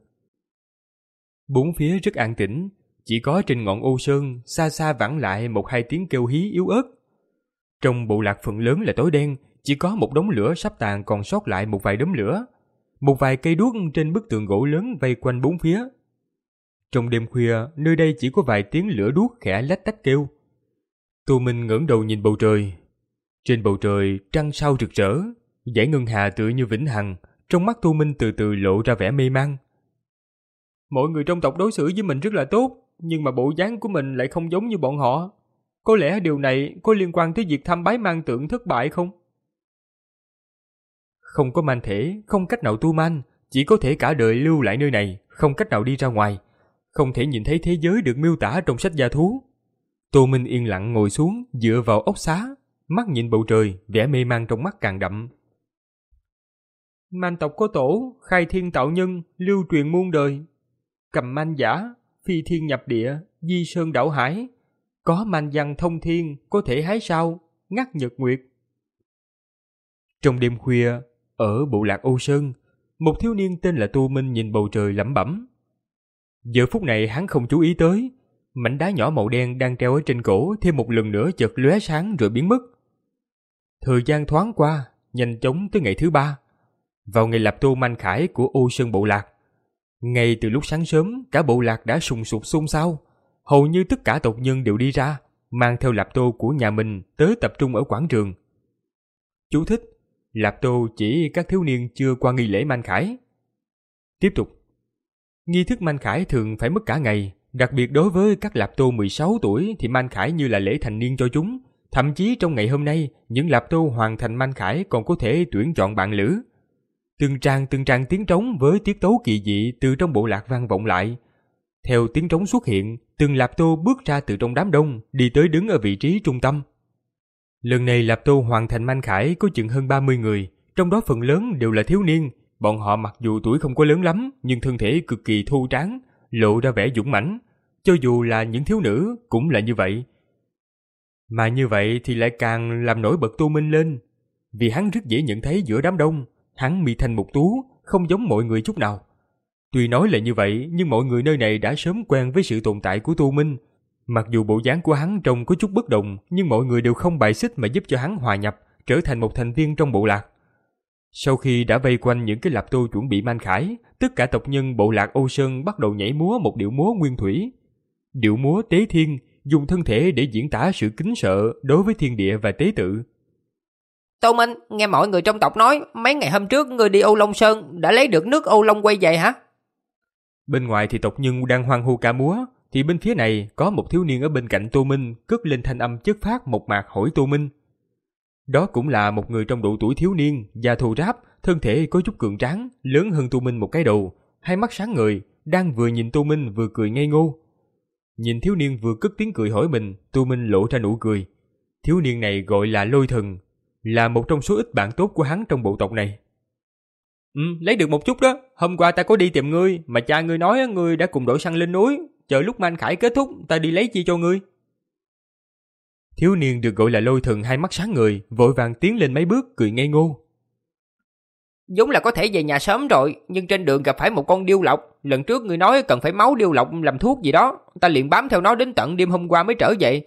Bốn phía rất an tĩnh, chỉ có trên ngọn Ô Sơn xa xa vẳng lại một hai tiếng kêu hí yếu ớt. Trong bộ lạc phần lớn là tối đen, chỉ có một đống lửa sắp tàn còn sót lại một vài đốm lửa. một vài cây đuốc trên bức tường gỗ lớn vây quanh bốn phía. Trong đêm khuya, nơi đây chỉ có vài tiếng lửa đuốc khẽ lách tách kêu. Tô Minh ngẩng đầu nhìn bầu trời. Trên bầu trời, trăng sao rực rỡ, dải ngân hà tựa như vĩnh hằng. Trong mắt Tô Minh từ từ lộ ra vẻ mê man. Mọi người trong tộc đối xử với mình rất là tốt, nhưng mà bộ dáng của mình lại không giống như bọn họ. Có lẽ điều này có liên quan tới việc thăm bái man tượng thất bại không? Không có man thể, không cách nào tu man, chỉ có thể cả đời lưu lại nơi này, không cách nào đi ra ngoài, không thể nhìn thấy thế giới được miêu tả trong sách gia thú. Tô Minh yên lặng ngồi xuống, dựa vào ốc xá, mắt nhìn bầu trời, vẻ mê man trong mắt càng đậm. Man tộc có tổ, khai thiên tạo nhân, lưu truyền muôn đời. Cầm man giả, phi thiên nhập địa, di sơn đảo hải. Có man văn thông thiên, có thể hái sao, ngắt nhật nguyệt. Trong đêm khuya, ở bộ lạc Âu Sơn, một thiếu niên tên là Tô Minh nhìn bầu trời lẩm bẩm. Giờ phút này hắn không chú ý tới, mảnh đá nhỏ màu đen đang treo ở trên cổ thêm một lần nữa chợt lóe sáng rồi biến mất. Thời gian thoáng qua, nhanh chóng tới ngày thứ ba. Vào ngày lập tô manh khải của Âu Sơn bộ lạc. Ngay từ lúc sáng sớm, cả bộ lạc đã sùng sục xôn xao. Hầu như tất cả tộc nhân đều đi ra, mang theo lạp tô của nhà mình tới tập trung ở quảng trường. Chú thích: lạp tô chỉ các thiếu niên chưa qua nghi lễ manh khải. Tiếp tục. Nghi thức manh khải thường phải mất cả ngày, đặc biệt đối với các lạp tô mười sáu tuổi thì manh khải như là lễ thành niên cho chúng. Thậm chí trong ngày hôm nay, những lạp tô hoàn thành manh khải còn có thể tuyển chọn bạn lữ. Từng tràng từng tràng tiếng trống với tiết tấu kỳ dị từ trong bộ lạc vang vọng lại. Theo tiếng trống xuất hiện, từng lạp tô bước ra từ trong đám đông, đi tới đứng ở vị trí trung tâm. Lần này lạp tô hoàn thành manh khải có chừng hơn ba mươi người, trong đó phần lớn đều là thiếu niên. Bọn họ mặc dù tuổi không có lớn lắm, nhưng thân thể cực kỳ thô tráng, lộ ra vẻ dũng mãnh. Cho dù là những thiếu nữ cũng là như vậy. Mà như vậy thì lại càng làm nổi bật Tô Minh lên. Vì hắn rất dễ nhận thấy giữa đám đông, hắn mi thanh mục tú, không giống mọi người chút nào. Tuy nói là như vậy, nhưng mọi người nơi này đã sớm quen với sự tồn tại của Tô Minh. Mặc dù bộ dáng của hắn trông có chút bất đồng, nhưng mọi người đều không bài xích mà giúp cho hắn hòa nhập, trở thành một thành viên trong bộ lạc. Sau khi đã vây quanh những cái lạp tô chuẩn bị manh khải, tất cả tộc nhân bộ lạc Âu Sơn bắt đầu nhảy múa một điệu múa nguyên thủy. Điệu múa tế thiên, dùng thân thể để diễn tả sự kính sợ đối với thiên địa và tế tự. Tô Minh, nghe mọi người trong tộc nói, mấy ngày hôm trước ngươi đi Âu Long Sơn đã lấy được nước Âu Long quay về hả? Bên ngoài thì tộc nhân đang hoan hô ca múa, thì bên phía này có một thiếu niên ở bên cạnh Tô Minh cất lên thanh âm chất phác một mạc hỏi Tô Minh. Đó cũng là một người trong độ tuổi thiếu niên, da thô ráp, thân thể có chút cường tráng, lớn hơn Tô Minh một cái đầu, hai mắt sáng ngời, đang vừa nhìn Tô Minh vừa cười ngây ngô. Nhìn thiếu niên vừa cất tiếng cười hỏi mình, Tô Minh lộ ra nụ cười. Thiếu niên này gọi là Lôi Thần, là một trong số ít bạn tốt của hắn trong bộ tộc này. Ừ, lấy được một chút đó. Hôm qua ta có đi tìm ngươi, mà cha ngươi nói ngươi đã cùng đội săn lên núi. Chờ lúc manh khải kết thúc, ta đi lấy chi cho ngươi. Thiếu niên được gọi là Lôi Thần hai mắt sáng ngời, vội vàng tiến lên mấy bước cười ngây ngô. Giống là có thể về nhà sớm rồi, nhưng trên đường gặp phải một con điêu lộc. Lần trước ngươi nói cần phải máu điêu lộc làm thuốc gì đó, ta liền bám theo nó đến tận đêm hôm qua mới trở về.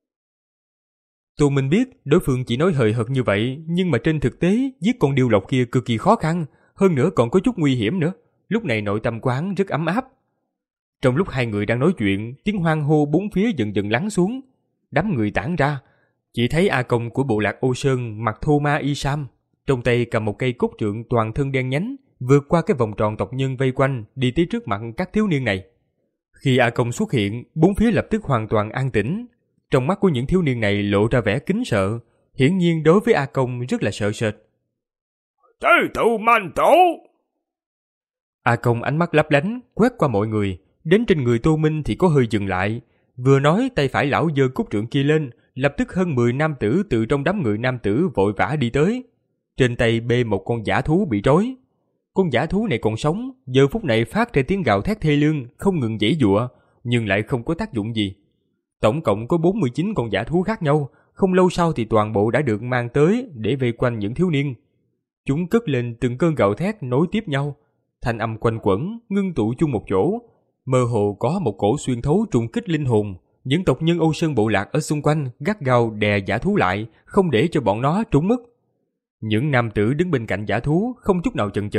Tô Minh biết đối phương chỉ nói hời hợt như vậy, nhưng mà trên thực tế giết con điêu lộc kia cực kỳ khó khăn, hơn nữa còn có chút nguy hiểm nữa. Lúc này nội tâm của hắn rất ấm áp. Trong lúc hai người đang nói chuyện, tiếng hoan hô bốn phía dần dần lắng xuống. Đám người tản ra, chỉ thấy A Công của bộ lạc Âu Sơn mặc thô ma y sam, trong tay cầm một cây cốt trượng toàn thân đen nhánh, vượt qua cái vòng tròn tộc nhân vây quanh, đi tới trước mặt các thiếu niên này. Khi A Công xuất hiện, bốn phía lập tức hoàn toàn an tĩnh. Trong mắt của những thiếu niên này lộ ra vẻ kính sợ, hiển nhiên đối với A Công rất là sợ sệt. Tế tự man tổ! A Công ánh mắt lấp lánh, quét qua mọi người, đến trên người Tô Minh thì có hơi dừng lại. Vừa nói tay phải lão giơ cốt trượng kia lên, lập tức hơn mười nam tử từ trong đám người nam tử vội vã đi tới. Trên tay bê một con dã thú bị trói. Con dã thú này còn sống, giờ phút này phát ra tiếng gào thét thê lương, không ngừng giãy giụa, nhưng lại không có tác dụng gì. Tổng cộng có bốn mươi chín con dã thú khác nhau, không lâu sau thì toàn bộ đã được mang tới để vây quanh những thiếu niên. Chúng cất lên từng cơn gào thét nối tiếp nhau, thanh âm quanh quẩn, ngưng tụ chung một chỗ, mơ hồ có một cổ xuyên thấu trùng kích linh hồn. Những tộc nhân Âu Sơn bộ lạc ở xung quanh gắt gao đè dã thú lại, không để cho bọn nó trúng mất. Những nam tử đứng bên cạnh dã thú không chút nào chần chờ,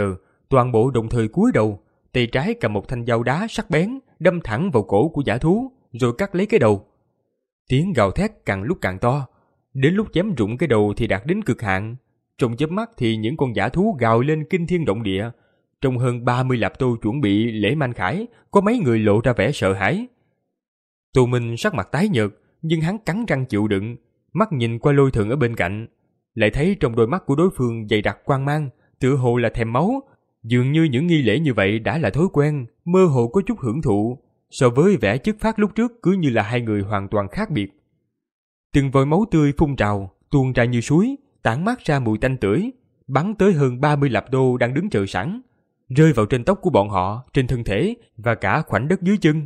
toàn bộ đồng thời cúi đầu, tay trái cầm một thanh dao đá sắc bén đâm thẳng vào cổ của dã thú, rồi cắt lấy cái đầu. Tiếng gào thét càng lúc càng to, đến lúc chém rụng cái đầu thì đạt đến cực hạn. Trong chớp mắt thì những con dã thú gào lên kinh thiên động địa. Trong hơn ba mươi lạp tô chuẩn bị lễ Manh Khải, có mấy người lộ ra vẻ sợ hãi. Tô Minh sắc mặt tái nhợt, nhưng hắn cắn răng chịu đựng, mắt nhìn qua Lôi Thần ở bên cạnh, lại thấy trong đôi mắt của đối phương dày đặc quang mang, tựa hồ là thèm máu. Dường như những nghi lễ như vậy đã là thói quen, mơ hồ có chút hưởng thụ, so với vẻ chất phát lúc trước cứ như là hai người hoàn toàn khác biệt. Từng vòi máu tươi phun trào, tuôn ra như suối, tản mát ra mùi tanh tưởi, bắn tới hơn ba mươi lạp đô đang đứng chờ sẵn, rơi vào trên tóc của bọn họ, trên thân thể và cả khoảnh đất dưới chân.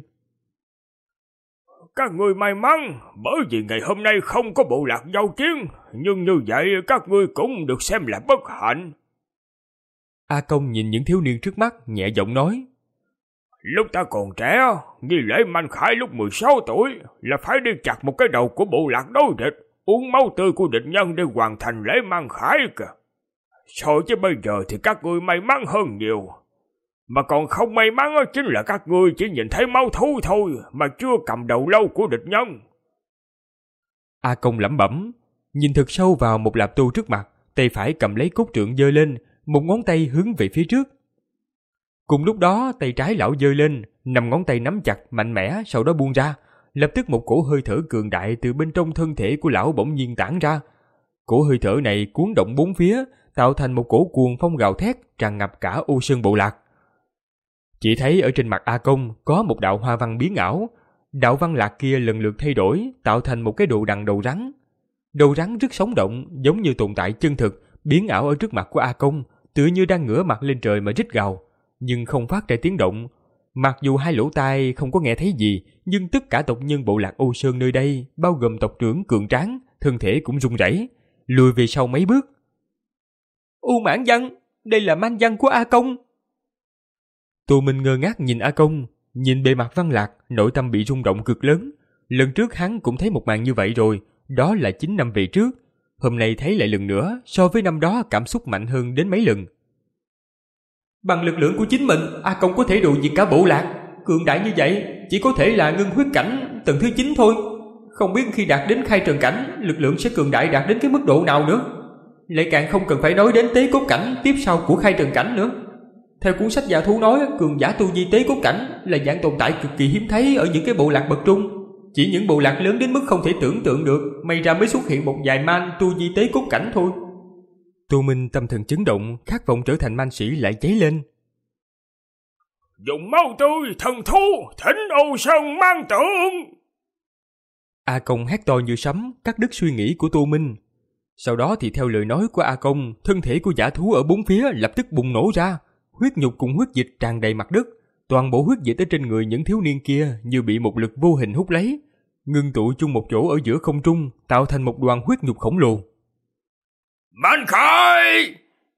Các ngươi may mắn, bởi vì ngày hôm nay không có bộ lạc giao chiến, nhưng như vậy các ngươi cũng được xem là bất hạnh. A Công nhìn những thiếu niên trước mắt, nhẹ giọng nói. Lúc ta còn trẻ, nghi lễ Manh Khải lúc mười sáu tuổi là phải đi chặt một cái đầu của bộ lạc đối địch, uống máu tươi của địch nhân để hoàn thành lễ Manh Khải kìa. So với bây giờ thì các ngươi may mắn hơn nhiều. Mà còn không may mắn chính là các ngươi chỉ nhìn thấy máu thú thôi mà chưa cầm đầu lâu của địch nhân. A Công lẩm bẩm, nhìn thật sâu vào một lạp tô trước mặt, tay phải cầm lấy cốt trượng giơ lên, một ngón tay hướng về phía trước. Cùng lúc đó tay trái lão giơ lên, năm ngón tay nắm chặt mạnh mẽ, sau đó buông ra. Lập tức một cổ hơi thở cường đại từ bên trong thân thể của lão bỗng nhiên tản ra. Cổ hơi thở này cuốn động bốn phía, tạo thành một cổ cuồng phong gào thét tràn ngập cả Ô Sơn bộ lạc. Chỉ thấy ở trên mặt A Công có một đạo hoa văn biến ảo. Đạo văn lạc kia lần lượt thay đổi, tạo thành một cái đồ đằng đầu rắn. Đầu rắn rất sống động, giống như tồn tại chân thực, biến ảo ở trước mặt của A Công, tựa như đang ngửa mặt lên trời mà rít gào, nhưng không phát ra tiếng động. Mặc dù hai lỗ tai không có nghe thấy gì, nhưng tất cả tộc nhân bộ lạc Ô Sơn nơi đây, bao gồm tộc trưởng cường tráng, thân thể cũng run rẩy, lùi về sau mấy bước. U Mãn Văn, đây là manh văn của A Công. Tô Minh ngơ ngác nhìn A Công, nhìn bề mặt văn lạc, nội tâm bị rung động cực lớn. Lần trước hắn cũng thấy một màn như vậy rồi, đó là chín năm về trước. Hôm nay thấy lại lần nữa, so với năm đó cảm xúc mạnh hơn đến mấy lần. Bằng lực lượng của chính mình, A Công có thể đồ diệt cả bộ lạc. Cường đại như vậy, chỉ có thể là ngưng huyết cảnh tầng thứ chín thôi. Không biết khi đạt đến khai trần cảnh, lực lượng sẽ cường đại đạt đến cái mức độ nào nữa. Lại càng không cần phải nói đến tế cốt cảnh tiếp sau của khai trần cảnh nữa. Theo cuốn sách giả thú nói, cường giả tu vi tế cốt cảnh là dạng tồn tại cực kỳ hiếm thấy ở những cái bộ lạc bậc trung. Chỉ những bộ lạc lớn đến mức không thể tưởng tượng được, may ra mới xuất hiện một vài man tu vi tế cốt cảnh thôi. Tô Minh tâm thần chấn động, khát vọng trở thành man sĩ lại cháy lên. Dùng máu tươi thần thú thỉnh Ô Sơn mang tượng. A Công hét to như sấm, cắt đứt suy nghĩ của Tô Minh. Sau đó thì theo lời nói của A Công, thân thể của dã thú ở bốn phía lập tức bùng nổ ra, huyết nhục cùng huyết dịch tràn đầy mặt đất. Toàn bộ huyết dịch ở trên người những thiếu niên kia như bị một lực vô hình hút lấy, ngưng tụ chung một chỗ ở giữa không trung, tạo thành một đoàn huyết nhục khổng lồ. Manh Khải!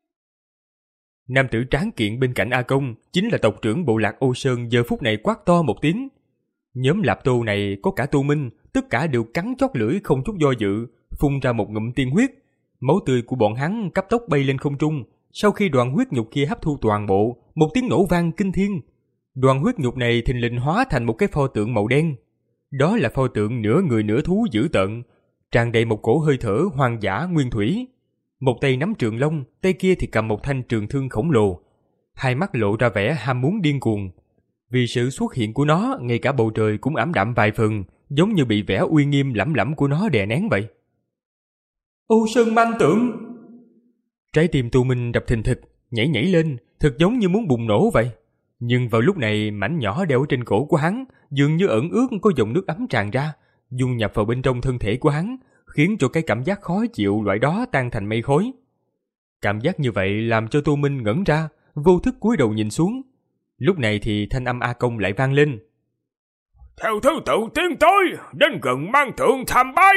Nam tử tráng kiện bên cạnh A Công chính là tộc trưởng bộ lạc Ô Sơn, giờ phút này quát to một tiếng. Nhóm lạp tô này có cả Tô Minh, tất cả đều cắn chót lưỡi không chút do dự, phun ra một ngụm tiên huyết. Máu tươi của bọn hắn cấp tốc bay lên không trung. Sau khi đoàn huyết nhục kia hấp thu toàn bộ, một tiếng nổ vang kinh thiên. Đoàn huyết nhục này thình lình hóa thành một cái pho tượng màu đen. Đó là pho tượng nửa người nửa thú dữ tợn, tràn đầy một cổ hơi thở hoang dã nguyên thủy. Một tay nắm trường long, tay kia thì cầm một thanh trường thương khổng lồ. Hai mắt lộ ra vẻ ham muốn điên cuồng. Vì sự xuất hiện của nó, ngay cả bầu trời cũng ảm đạm vài phần, giống như bị vẻ uy nghiêm lẫm lẫm của nó đè nén vậy. Ô Sơn manh tượng! Trái tim Tô Minh đập thình thịch, nhảy nhảy lên, thật giống như muốn bùng nổ vậy. Nhưng vào lúc này, mảnh nhỏ đeo trên cổ của hắn dường như ẩn ướt có dòng nước ấm tràn ra, dung nhập vào bên trong thân thể của hắn, khiến cho cái cảm giác khó chịu loại đó tan thành mây khói. Cảm giác như vậy làm cho Tô Minh ngẩn ra, vô thức cúi đầu nhìn xuống. Lúc này thì thanh âm A Công lại vang lên. Theo thứ tự tiến tới, đến gần mang tượng tham bái.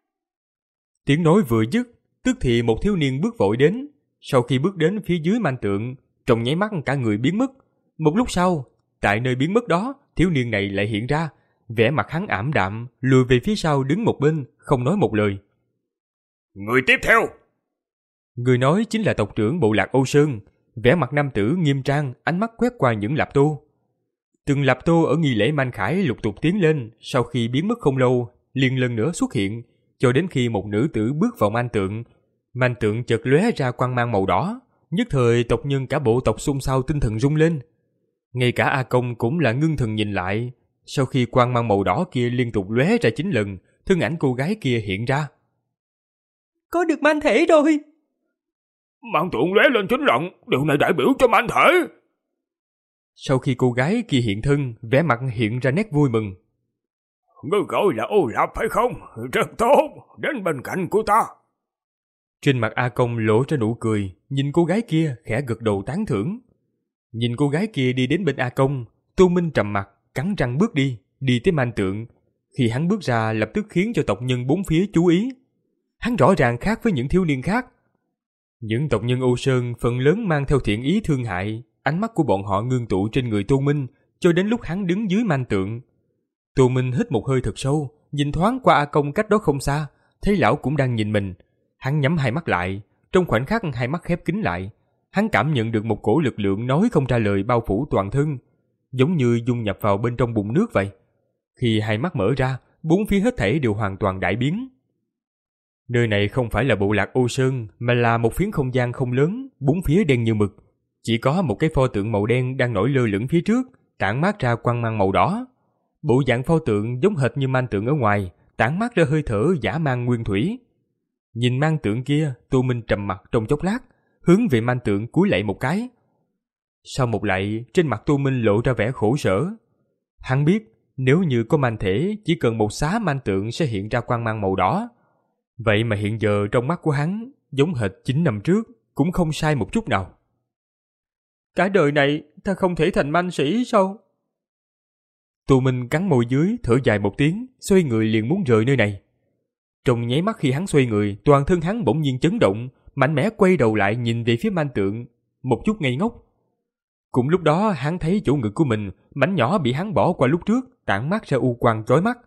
Tiếng nói vừa dứt, tức thì một thiếu niên bước vội đến. Sau khi bước đến phía dưới mang tượng, trong nháy mắt cả người biến mất. Một lúc sau, tại nơi biến mất đó, thiếu niên này lại hiện ra, vẻ mặt hắn ảm đạm, lùi về phía sau đứng một bên, không nói một lời. Người tiếp theo. Người nói chính là tộc trưởng bộ lạc Ô Sơn. Vẻ mặt nam tử nghiêm trang, ánh mắt quét qua những lạp tô. Từng lạp tô ở nghi lễ Man Khải lục tục tiến lên, sau khi biến mất không lâu, liền lần nữa xuất hiện, cho đến khi một nữ tử bước vào man tượng. Man tượng chợt lóe ra quang mang màu đỏ, nhất thời tộc nhân cả bộ tộc xôn xao tinh thần rung lên. Ngay cả A Công cũng là ngưng thần nhìn lại, sau khi quang mang màu đỏ kia liên tục lóe ra chín lần, thân ảnh cô gái kia hiện ra. Có được man thể rồi! Man tượng lóe lên chín lần, điều này đại biểu cho man thể. Sau khi cô gái kia hiện thân, vẻ mặt hiện ra nét vui mừng. Ngươi gọi là Ô Lạp phải không? Rất tốt, đến bên cạnh của ta. Trên mặt A Công lộ ra nụ cười, nhìn cô gái kia khẽ gật đầu tán thưởng. Nhìn cô gái kia đi đến bên A Công, Tô Minh trầm mặt, cắn răng bước đi, đi tới man tượng. Khi hắn bước ra lập tức khiến cho tộc nhân bốn phía chú ý. Hắn rõ ràng khác với những thiếu niên khác. Những tộc nhân Ô Sơn phần lớn mang theo thiện ý thương hại, ánh mắt của bọn họ ngưng tụ trên người Tô Minh, cho đến lúc hắn đứng dưới man tượng. Tô Minh hít một hơi thật sâu, nhìn thoáng qua A Công cách đó không xa, thấy lão cũng đang nhìn mình. Hắn nhắm hai mắt lại, trong khoảnh khắc hai mắt khép kín lại, hắn cảm nhận được một cổ lực lượng nói không ra lời bao phủ toàn thân, giống như dung nhập vào bên trong bùn nước vậy. Khi hai mắt mở ra, bốn phía hết thảy đều hoàn toàn đại biến. Nơi này không phải là bộ lạc Ô Sơn, mà là một phiến không gian không lớn, bốn phía đen như mực. Chỉ có một cái pho tượng màu đen đang nổi lơ lửng phía trước, tản mát ra quang mang màu đỏ. Bộ dạng pho tượng giống hệt như man tượng ở ngoài, tản mát ra hơi thở dã man nguyên thủy. Nhìn man tượng kia, Tô Minh trầm mặt trong chốc lát, hướng về man tượng cúi lạy một cái. Sau một lạy, trên mặt Tô Minh lộ ra vẻ khổ sở. Hắn biết, nếu như có man thể, chỉ cần một xá man tượng sẽ hiện ra quang mang màu đỏ. Vậy mà hiện giờ trong mắt của hắn, giống hệt chín năm trước, cũng không sai một chút nào. Cả đời này, ta không thể thành man sĩ sao? Tô Minh cắn môi dưới, thở dài một tiếng, xoay người liền muốn rời nơi này. Trong nháy mắt khi hắn xoay người, toàn thân hắn bỗng nhiên chấn động, mạnh mẽ quay đầu lại nhìn về phía man tượng, một chút ngây ngốc. Cũng lúc đó hắn thấy chỗ ngực của mình, mảnh nhỏ bị hắn bỏ qua lúc trước, tản mát ra u quang chói mắt.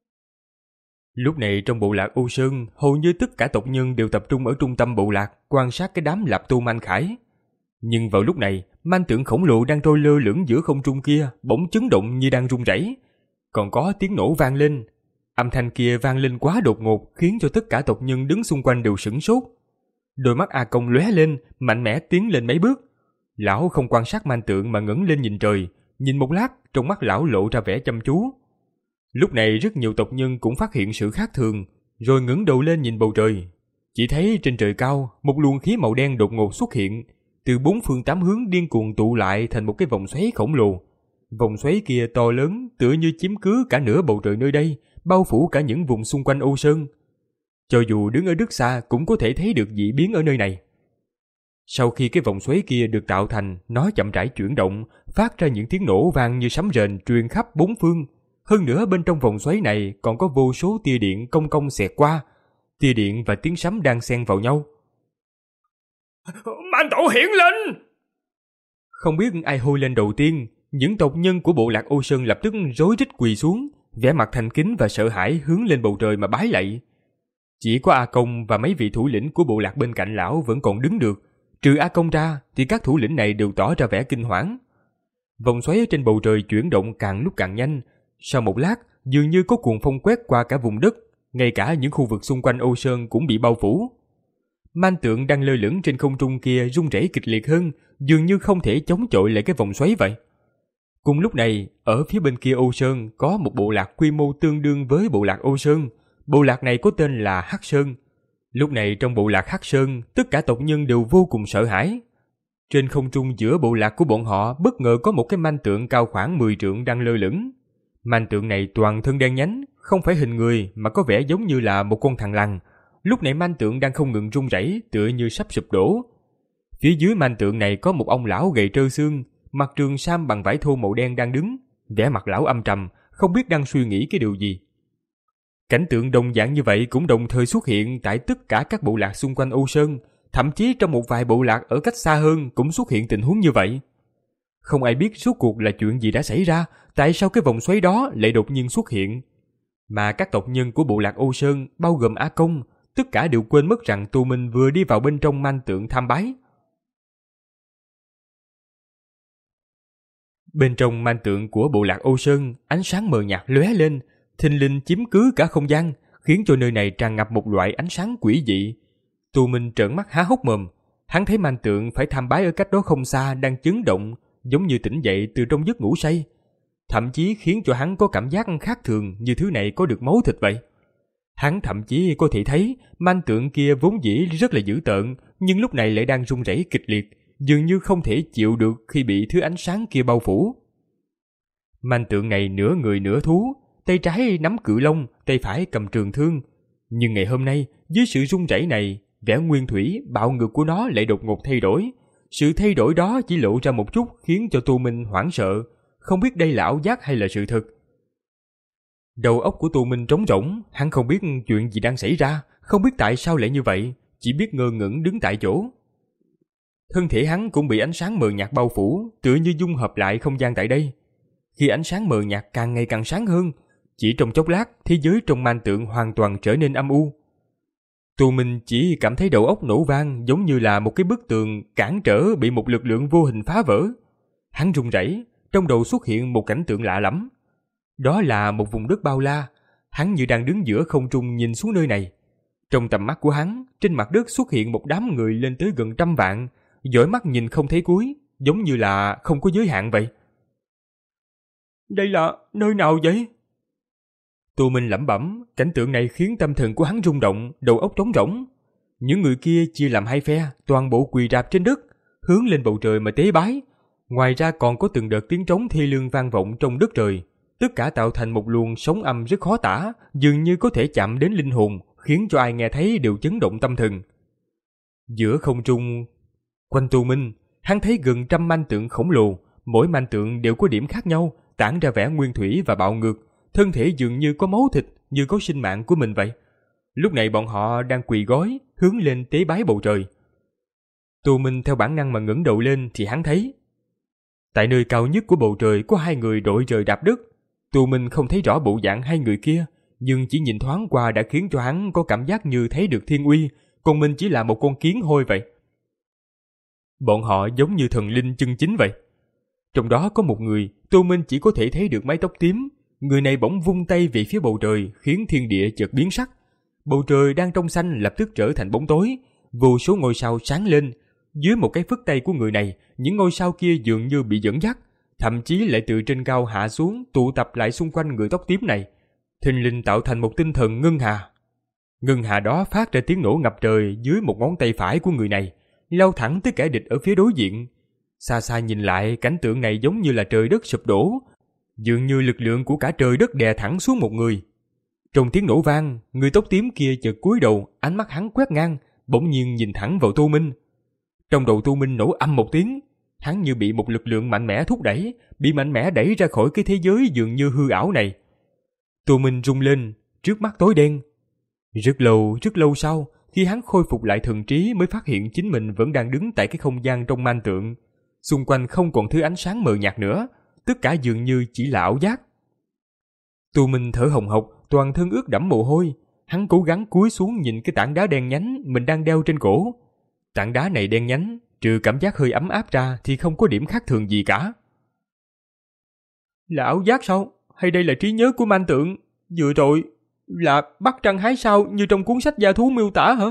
Lúc này trong bộ lạc Ô Sơn, hầu như tất cả tộc nhân đều tập trung ở trung tâm bộ lạc, quan sát cái đám lạp tu Man Khải. Nhưng vào lúc này, man tượng khổng lồ đang trôi lơ lửng giữa không trung kia bỗng chấn động như đang rung rẩy, còn có tiếng nổ vang lên. Âm thanh kia vang lên quá đột ngột, khiến cho tất cả tộc nhân đứng xung quanh đều sửng sốt. Đôi mắt A Công lóe lên, mạnh mẽ tiến lên mấy bước. Lão không quan sát man tượng mà ngẩng lên nhìn trời, nhìn một lát, trong mắt lão lộ ra vẻ chăm chú. Lúc này rất nhiều tộc nhân cũng phát hiện sự khác thường, rồi ngẩng đầu lên nhìn bầu trời. Chỉ thấy trên trời cao, một luồng khí màu đen đột ngột xuất hiện, từ bốn phương tám hướng điên cuồng tụ lại thành một cái vòng xoáy khổng lồ. Vòng xoáy kia to lớn, tựa như chiếm cứ cả nửa bầu trời nơi đây, bao phủ cả những vùng xung quanh Ô Sơn. Cho dù đứng ở rất xa cũng có thể thấy được dị biến ở nơi này. Sau khi cái vòng xoáy kia được tạo thành, nó chậm rãi chuyển động, phát ra những tiếng nổ vang như sấm rền truyền khắp bốn phương. Hơn nữa bên trong vòng xoáy này còn có vô số tia điện cong cong xẹt qua, tia điện và tiếng sấm đang xen vào nhau. Man tổ hiển lên! Không biết ai hô lên đầu tiên, những tộc nhân của bộ lạc Ô Sơn lập tức rối rít quỳ xuống, vẻ mặt thành kính và sợ hãi hướng lên bầu trời mà bái lạy. Chỉ có A Công và mấy vị thủ lĩnh của bộ lạc bên cạnh lão vẫn còn đứng được, trừ A Công ra thì các thủ lĩnh này đều tỏ ra vẻ kinh hoảng. Vòng xoáy ở trên bầu trời chuyển động càng lúc càng nhanh, sau một lát dường như có cuồng phong quét qua cả vùng đất, ngay cả những khu vực xung quanh Ô Sơn cũng bị bao phủ. Man tượng đang lơ lửng trên không trung kia rung rẩy kịch liệt hơn, dường như không thể chống chọi lại cái vòng xoáy vậy. Cùng lúc này, ở phía bên kia Ô Sơn có một bộ lạc quy mô tương đương với bộ lạc Ô Sơn. Bộ lạc này có tên là Hắc Sơn. Lúc này trong bộ lạc Hắc Sơn, tất cả tộc nhân đều vô cùng sợ hãi. Trên không trung giữa bộ lạc của bọn họ bất ngờ có một cái man tượng cao khoảng mười trượng đang lơ lửng. Man tượng này toàn thân đen nhánh, không phải hình người mà có vẻ giống như là một con thằn lằn. Lúc này man tượng đang không ngừng rung rẩy, tựa như sắp sụp đổ. Phía dưới man tượng này có một ông lão gầy trơ xương, mặc trường sam bằng vải thô màu đen đang đứng, vẻ mặt lão âm trầm, không biết đang suy nghĩ cái điều gì. Cảnh tượng đồng dạng như vậy cũng đồng thời xuất hiện tại tất cả các bộ lạc xung quanh Ô Sơn, thậm chí trong một vài bộ lạc ở cách xa hơn cũng xuất hiện tình huống như vậy. Không ai biết rốt cuộc là chuyện gì đã xảy ra, tại sao cái vòng xoáy đó lại đột nhiên xuất hiện. Mà các tộc nhân của bộ lạc Ô Sơn, bao gồm A Công, tất cả đều quên mất rằng Tô Minh vừa đi vào bên trong man tượng tham bái. Bên trong man tượng của bộ lạc Âu Sơn, ánh sáng mờ nhạt lóe lên, thình lình chiếm cứ cả không gian, khiến cho nơi này tràn ngập một loại ánh sáng quỷ dị. Tu Minh trợn mắt há hốc mồm, hắn thấy man tượng phải tham bái ở cách đó không xa đang chấn động, giống như tỉnh dậy từ trong giấc ngủ say. Thậm chí khiến cho hắn có cảm giác khác thường như thứ này có được máu thịt vậy. Hắn thậm chí có thể thấy man tượng kia vốn dĩ rất là dữ tợn, nhưng lúc này lại đang run rẩy kịch liệt, dường như không thể chịu được khi bị thứ ánh sáng kia bao phủ. Man tượng này nửa người nửa thú, tay trái nắm cự long, tay phải cầm trường thương. Nhưng ngày hôm nay, dưới sự run rẩy này, vẻ nguyên thủy, bạo ngược của nó lại đột ngột thay đổi. Sự thay đổi đó chỉ lộ ra một chút khiến cho Tu Minh hoảng sợ, không biết đây là ảo giác hay là sự thật. Đầu óc của Tu Minh trống rỗng, hắn không biết chuyện gì đang xảy ra, không biết tại sao lại như vậy, chỉ biết ngơ ngẩn đứng tại chỗ. Thân thể hắn cũng bị ánh sáng mờ nhạt bao phủ, tựa như dung hợp lại không gian tại đây. Khi ánh sáng mờ nhạt càng ngày càng sáng hơn, chỉ trong chốc lát, thế giới trong man tượng hoàn toàn trở nên âm u. Tu Minh chỉ cảm thấy đầu óc nổ vang, giống như là một cái bức tường cản trở bị một lực lượng vô hình phá vỡ. Hắn run rẩy, trong đầu xuất hiện một cảnh tượng lạ lắm. Đó là một vùng đất bao la, hắn như đang đứng giữa không trung nhìn xuống nơi này. Trong tầm mắt của hắn, trên mặt đất xuất hiện một đám người lên tới gần trăm vạn, dõi mắt nhìn không thấy cuối, giống như là không có giới hạn vậy. Đây là nơi nào vậy? Tu Minh lẩm bẩm, cảnh tượng này khiến tâm thần của hắn rung động, đầu óc trống rỗng. Những người kia chia làm hai phe, toàn bộ quỳ rạp trên đất, hướng lên bầu trời mà tế bái. Ngoài ra còn có từng đợt tiếng trống thê lương vang vọng trong đất trời, tất cả tạo thành một luồng sóng âm rất khó tả, dường như có thể chạm đến linh hồn, khiến cho ai nghe thấy đều chấn động tâm thần. Giữa không trung quanh Tu Minh, hắn thấy gần trăm man tượng khổng lồ, mỗi man tượng đều có điểm khác nhau, tản ra vẻ nguyên thủy và bạo ngược, thân thể dường như có máu thịt, như có sinh mạng của mình vậy. Lúc này bọn họ đang quỳ gối, hướng lên tế bái bầu trời. Tu Minh theo bản năng mà ngẩng đầu lên thì hắn thấy, tại nơi cao nhất của bầu trời có hai người đội trời đạp đất. Tu Minh không thấy rõ bộ dạng hai người kia, nhưng chỉ nhìn thoáng qua đã khiến cho hắn có cảm giác như thấy được thiên uy, còn mình chỉ là một con kiến hôi vậy. Bọn họ giống như thần linh chân chính vậy. Trong đó có một người, Tu Minh chỉ có thể thấy được mái tóc tím. Người này bỗng vung tay về phía bầu trời, khiến thiên địa chợt biến sắc. Bầu trời đang trong xanh lập tức trở thành bóng tối, vô số ngôi sao sáng lên. Dưới một cái phất tay của người này, những ngôi sao kia dường như bị dẫn dắt, thậm chí lại từ trên cao hạ xuống, tụ tập lại xung quanh người tóc tím này, thình lình tạo thành một tinh thần ngân hà. Ngân hà đó phát ra tiếng nổ ngập trời dưới một ngón tay phải của người này, lao thẳng tới kẻ địch ở phía đối diện. Xa xa nhìn lại, cảnh tượng này giống như là trời đất sụp đổ, dường như lực lượng của cả trời đất đè thẳng xuống một người. Trong tiếng nổ vang, người tóc tím kia chợt cúi đầu, ánh mắt hắn quét ngang, bỗng nhiên nhìn thẳng vào Tu Minh. Trong đầu Tu Minh nổ âm một tiếng, hắn như bị một lực lượng mạnh mẽ thúc đẩy, bị mạnh mẽ đẩy ra khỏi cái thế giới dường như hư ảo này. Tu Minh rung lên, trước mắt tối đen. Rất lâu, rất lâu sau, khi hắn khôi phục lại thần trí mới phát hiện chính mình vẫn đang đứng tại cái không gian trong man tượng. Xung quanh không còn thứ ánh sáng mờ nhạt nữa, tất cả dường như chỉ là ảo giác. Tu Minh thở hồng hộc, toàn thân ướt đẫm mồ hôi. Hắn cố gắng cúi xuống nhìn cái tảng đá đen nhánh mình đang đeo trên cổ. Tảng đá này đen nhánh, trừ cảm giác hơi ấm áp ra thì không có điểm khác thường gì cả. Là ảo giác sao? Hay đây là trí nhớ của man tượng? Vừa rồi là bắt trăng hái sao như trong cuốn sách gia thú miêu tả hả?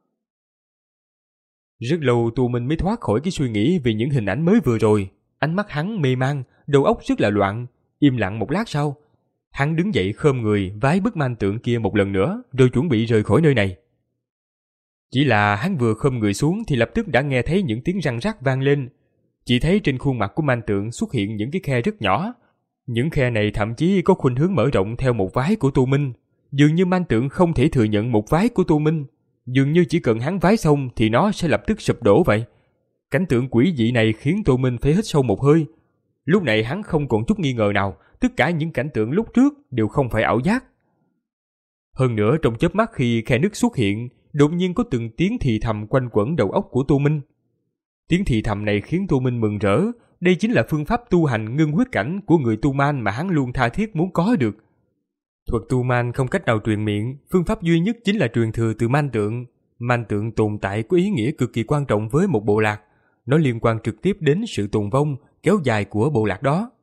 Rất lâu Tu Minh mới thoát khỏi cái suy nghĩ về những hình ảnh mới vừa rồi. Ánh mắt hắn mê man, đầu óc rất là loạn. Im lặng một lát sau, hắn đứng dậy khom người vái bức man tượng kia một lần nữa, rồi chuẩn bị rời khỏi nơi này. Chỉ là hắn vừa khom người xuống thì lập tức đã nghe thấy những tiếng răng rắc vang lên. Chỉ thấy trên khuôn mặt của man tượng xuất hiện những cái khe rất nhỏ. Những khe này thậm chí có khuynh hướng mở rộng theo một vái của Tu Minh. Dường như man tượng không thể thừa nhận một vái của Tu Minh. Dường như chỉ cần hắn vái xong thì nó sẽ lập tức sụp đổ vậy. Cảnh tượng quỷ dị này khiến Tu Minh phải hít sâu một hơi. Lúc này hắn không còn chút nghi ngờ nào, tất cả những cảnh tượng lúc trước đều không phải ảo giác. Hơn nữa trong chớp mắt khi khe nứt xuất hiện, đột nhiên có từng tiếng thì thầm quanh quẩn đầu óc của Tu Minh. Tiếng thì thầm này khiến Tu Minh mừng rỡ, đây chính là phương pháp tu hành ngưng huyết cảnh của người tu man mà hắn luôn tha thiết muốn có được. Thuật tu man không cách nào truyền miệng, phương pháp duy nhất chính là truyền thừa từ man tượng. Man tượng tồn tại có ý nghĩa cực kỳ quan trọng với một bộ lạc, nó liên quan trực tiếp đến sự tồn vong kéo dài của bộ lạc đó.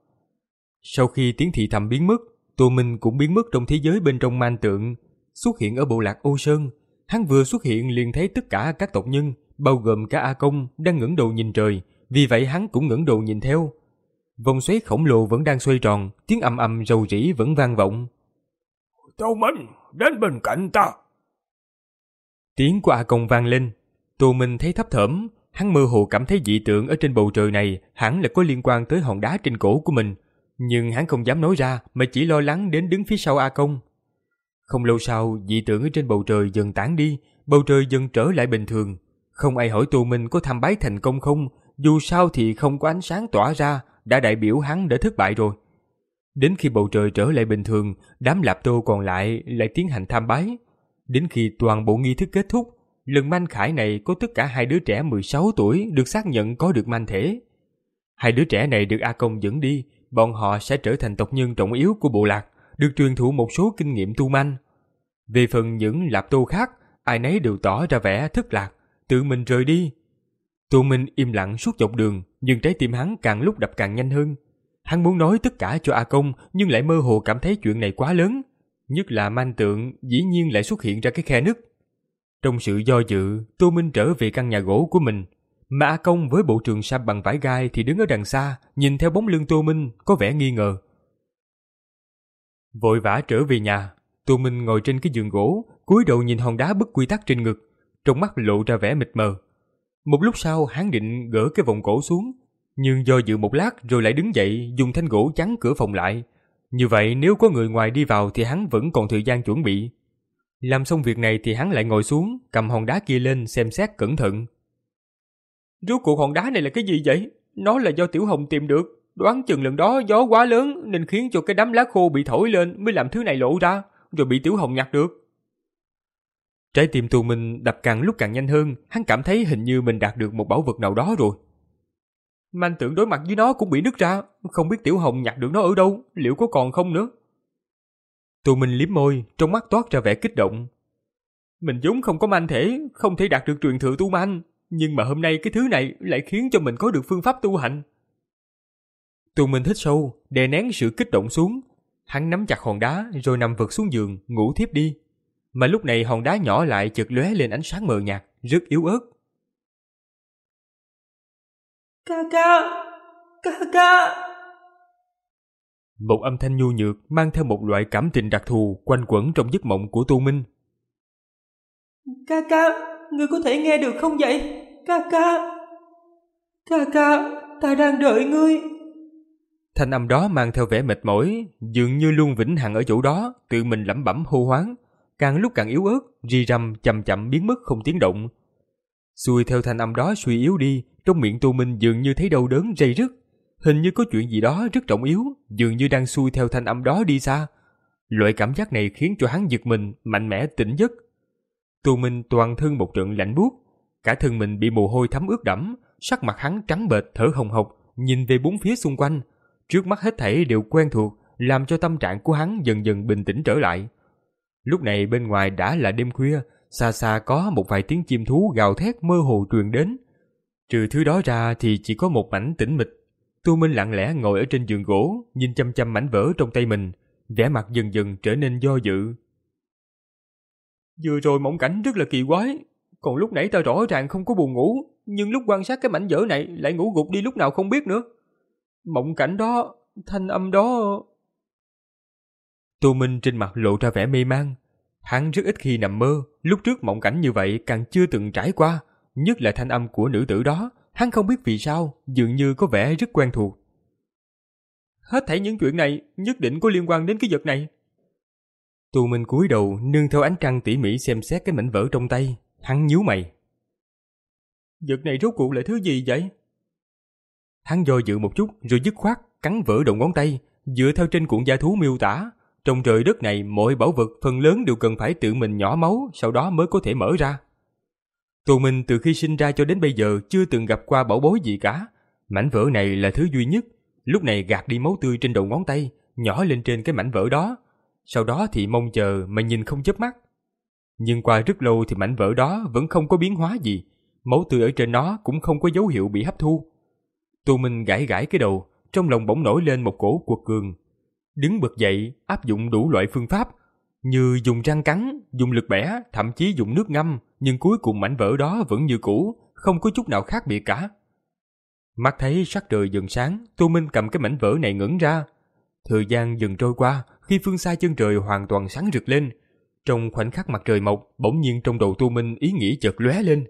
Sau khi tiếng thị thầm biến mất, Tô Minh cũng biến mất trong thế giới bên trong man tượng, xuất hiện ở bộ lạc Ô Sơn. Hắn vừa xuất hiện liền thấy tất cả các tộc nhân, bao gồm cả A Công, đang ngẩng đầu nhìn trời, vì vậy hắn cũng ngẩng đầu nhìn theo. Vòng xoáy khổng lồ vẫn đang xoay tròn, tiếng ầm ầm rầu rĩ vẫn vang vọng. Tô Minh, đến bên cạnh ta. Tiếng của A Công vang lên. Tô Minh thấy thấp thởm, hắn mơ hồ cảm thấy dị tượng ở trên bầu trời này hẳn là có liên quan tới hòn đá trên cổ của mình, nhưng hắn không dám nói ra mà chỉ lo lắng đến đứng phía sau A Công. Không lâu sau, dị tượng ở trên bầu trời dần tán đi, bầu trời dần trở lại bình thường. Không ai hỏi Tô Minh có tham bái thành công không, dù sao thì không có ánh sáng tỏa ra, đã đại biểu hắn đã thất bại rồi. Đến khi bầu trời trở lại bình thường, đám Lạp Tô còn lại lại tiến hành tham bái. Đến khi toàn bộ nghi thức kết thúc, lần manh khải này có tất cả hai đứa trẻ mười sáu tuổi được xác nhận có được manh thể. Hai đứa trẻ này được A Công dẫn đi, bọn họ sẽ trở thành tộc nhân trọng yếu của bộ lạc, được truyền thụ một số kinh nghiệm tu manh. Về phần những Lạp Tô khác, ai nấy đều tỏ ra vẻ thất lạc, tự mình rời đi. Tô Minh im lặng suốt dọc đường, nhưng trái tim hắn càng lúc đập càng nhanh hơn. Hắn muốn nói tất cả cho A Công, nhưng lại mơ hồ cảm thấy chuyện này quá lớn, nhất là manh tượng dĩ nhiên lại xuất hiện ra cái khe nứt. Trong sự do dự, Tô Minh trở về căn nhà gỗ của mình, mà A Công với bộ trường sam bằng vải gai thì đứng ở đằng xa, nhìn theo bóng lưng Tô Minh có vẻ nghi ngờ. Vội vã trở về nhà, Tô Minh ngồi trên cái giường gỗ, cúi đầu nhìn hòn đá bất quy tắc trên ngực, trong mắt lộ ra vẻ mịt mờ. Một lúc sau hắn định gỡ cái vòng cổ xuống, nhưng do dự một lát rồi lại đứng dậy dùng thanh gỗ chắn cửa phòng lại. Như vậy nếu có người ngoài đi vào thì hắn vẫn còn thời gian chuẩn bị. Làm xong việc này thì hắn lại ngồi xuống, cầm hòn đá kia lên xem xét cẩn thận. Rốt cuộc hòn đá này là cái gì vậy? Nó là do Tiểu Hồng tìm được. Đoán chừng lần đó gió quá lớn nên khiến cho cái đám lá khô bị thổi lên mới làm thứ này lộ ra, rồi bị Tiểu Hồng nhặt được. Trái tim Tô Minh đập càng lúc càng nhanh hơn, hắn cảm thấy hình như mình đạt được một bảo vật nào đó rồi. Manh tượng đối mặt với nó cũng bị nứt ra, không biết Tiểu Hồng nhặt được nó ở đâu, liệu có còn không nữa. Tô Minh liếm môi, trong mắt toát ra vẻ kích động. Mình vốn không có manh thể, không thể đạt được truyền thừa tu manh, nhưng mà hôm nay cái thứ này lại khiến cho mình có được phương pháp tu hành. Tô Minh hít sâu, đè nén sự kích động xuống. Hắn nắm chặt hòn đá rồi nằm vật xuống giường, ngủ thiếp đi. Mà lúc này hòn đá nhỏ lại chợt lóe lên ánh sáng mờ nhạt, rất yếu ớt. Ca ca, ca ca. Một âm thanh nhu nhược mang theo một loại cảm tình đặc thù quanh quẩn trong giấc mộng của Tô Minh. Ca ca, ngươi có thể nghe được không vậy? Ca ca, ca ca, ta đang đợi ngươi. Thanh âm đó mang theo vẻ mệt mỏi, dường như luôn vĩnh hằng ở chỗ đó, tự mình lẩm bẩm hô hoán, càng lúc càng yếu ớt, ri răm chậm chậm biến mất không tiếng động. Xuôi theo thanh âm đó suy yếu đi, trong miệng Tô Minh dường như thấy đau đớn rây rứt, hình như có chuyện gì đó rất trọng yếu, dường như đang xuôi theo thanh âm đó đi xa. Loại cảm giác này khiến cho hắn giật mình, mạnh mẽ tỉnh giấc. Tô Minh toàn thân một trận lạnh buốt, cả thân mình bị mồ hôi thấm ướt đẫm, sắc mặt hắn trắng bệch thở hồng hộc, nhìn về bốn phía xung quanh, trước mắt hết thảy đều quen thuộc, làm cho tâm trạng của hắn dần dần bình tĩnh trở lại. Lúc này bên ngoài đã là đêm khuya, xa xa có một vài tiếng chim thú gào thét mơ hồ truyền đến. Trừ thứ đó ra thì chỉ có một mảnh tĩnh mịch. Tô Minh lặng lẽ ngồi ở trên giường gỗ, nhìn chăm chăm mảnh vỡ trong tay mình, vẻ mặt dần dần trở nên do dự. Vừa rồi mộng cảnh rất là kỳ quái, còn lúc nãy ta rõ ràng không có buồn ngủ, nhưng lúc quan sát cái mảnh vỡ này lại ngủ gục đi lúc nào không biết nữa. Mộng cảnh đó, thanh âm đó... Tô Minh trên mặt lộ ra vẻ mê man. Hắn rất ít khi nằm mơ, lúc trước mộng cảnh như vậy càng chưa từng trải qua, nhất là thanh âm của nữ tử đó, hắn không biết vì sao, dường như có vẻ rất quen thuộc. Hết thảy những chuyện này nhất định có liên quan đến cái vật này. Tô Minh cúi đầu nương theo ánh trăng tỉ mỉ xem xét cái mảnh vỡ trong tay, hắn nhíu mày. Vật này rốt cuộc là thứ gì vậy? Hắn do dự một chút rồi dứt khoát cắn vỡ đầu ngón tay, dựa theo trên cuộn gia thú miêu tả, trong trời đất này mọi bảo vật phần lớn đều cần phải tự mình nhỏ máu, sau đó mới có thể mở ra. Tô Minh từ khi sinh ra cho đến bây giờ chưa từng gặp qua bảo bối gì cả, mảnh vỡ này là thứ duy nhất. Lúc này gạt đi máu tươi trên đầu ngón tay, nhỏ lên trên cái mảnh vỡ đó, sau đó thì mong chờ mà nhìn không chớp mắt. Nhưng qua rất lâu thì mảnh vỡ đó vẫn không có biến hóa gì, máu tươi ở trên nó cũng không có dấu hiệu bị hấp thu. Tô Minh gãi gãi cái đầu, trong lòng bỗng nổi lên một cổ quật cường. Đứng bật dậy, áp dụng đủ loại phương pháp, như dùng răng cắn, dùng lực bẻ, thậm chí dùng nước ngâm, nhưng cuối cùng mảnh vỡ đó vẫn như cũ, không có chút nào khác biệt cả. Mắt thấy sắc trời dần sáng, Tô Minh cầm cái mảnh vỡ này ngẩng ra. Thời gian dần trôi qua, khi phương xa chân trời hoàn toàn sáng rực lên. Trong khoảnh khắc mặt trời mọc, bỗng nhiên trong đầu Tô Minh ý nghĩ chợt lóe lên.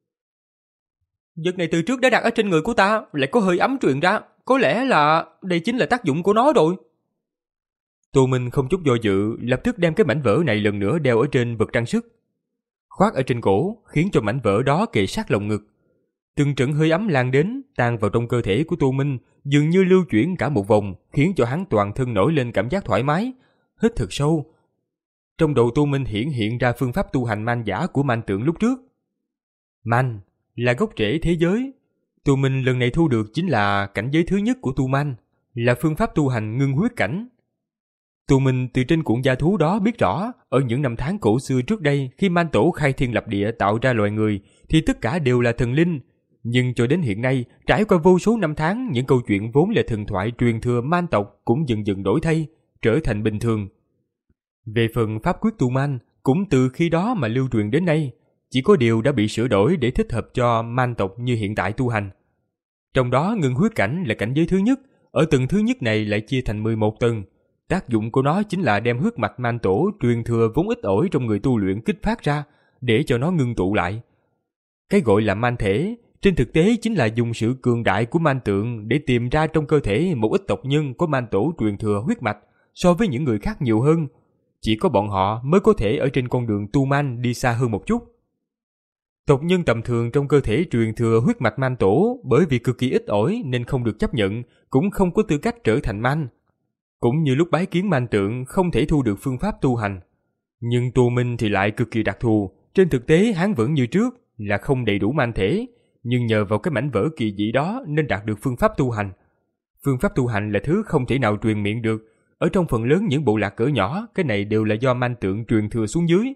Vật này từ trước đã đặt ở trên người của ta, lại có hơi ấm truyền ra, có lẽ là đây chính là tác dụng của nó rồi. Tô Minh không chút do dự, lập tức đem cái mảnh vỡ này lần nữa đeo ở trên vật trang sức, khoác ở trên cổ, khiến cho mảnh vỡ đó kề sát lồng ngực. Từng trận hơi ấm lan đến, tan vào trong cơ thể của Tô Minh, dường như lưu chuyển cả một vòng, khiến cho hắn toàn thân nổi lên cảm giác thoải mái. Hít thật sâu. Trong đầu Tô Minh hiển hiện ra phương pháp tu hành man giả của man tượng lúc trước. Man là gốc rễ thế giới. Tô Minh lần này thu được chính là cảnh giới thứ nhất của tu man, là phương pháp tu hành ngưng huyết cảnh. Tô Minh từ trên cuộn gia thú đó biết rõ, ở những năm tháng cổ xưa trước đây, khi man tổ khai thiên lập địa tạo ra loài người, thì tất cả đều là thần linh. Nhưng cho đến hiện nay, trải qua vô số năm tháng, những câu chuyện vốn là thần thoại truyền thừa man tộc cũng dần dần đổi thay, trở thành bình thường. Về phần pháp quyết tu man, cũng từ khi đó mà lưu truyền đến nay, chỉ có điều đã bị sửa đổi để thích hợp cho man tộc như hiện tại tu hành. Trong đó ngưng huyết cảnh là cảnh giới thứ nhất, ở tầng thứ nhất này lại chia thành mười một tầng. Tác dụng của nó chính là đem huyết mạch man tổ truyền thừa vốn ít ỏi trong người tu luyện kích phát ra, để cho nó ngưng tụ lại. Cái gọi là man thể, trên thực tế chính là dùng sự cường đại của man tượng để tìm ra trong cơ thể một ít tộc nhân có man tổ truyền thừa huyết mạch so với những người khác nhiều hơn. Chỉ có bọn họ mới có thể ở trên con đường tu man đi xa hơn một chút. Tộc nhân tầm thường trong cơ thể truyền thừa huyết mạch man tổ bởi vì cực kỳ ít ỏi nên không được chấp nhận, cũng không có tư cách trở thành man. Cũng như lúc bái kiến man tượng không thể thu được phương pháp tu hành. Nhưng Tô Minh thì lại cực kỳ đặc thù, trên thực tế hắn vẫn như trước là không đầy đủ man thể, nhưng nhờ vào cái mảnh vỡ kỳ dị đó nên đạt được phương pháp tu hành. Phương pháp tu hành là thứ không thể nào truyền miệng được, ở trong phần lớn những bộ lạc cỡ nhỏ, cái này đều là do man tượng truyền thừa xuống dưới.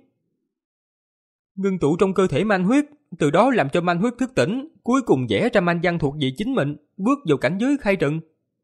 Ngưng tụ trong cơ thể man huyết, từ đó làm cho man huyết thức tỉnh, cuối cùng vẽ ra man văn thuộc về chính mình, bước vào cảnh giới khai trần.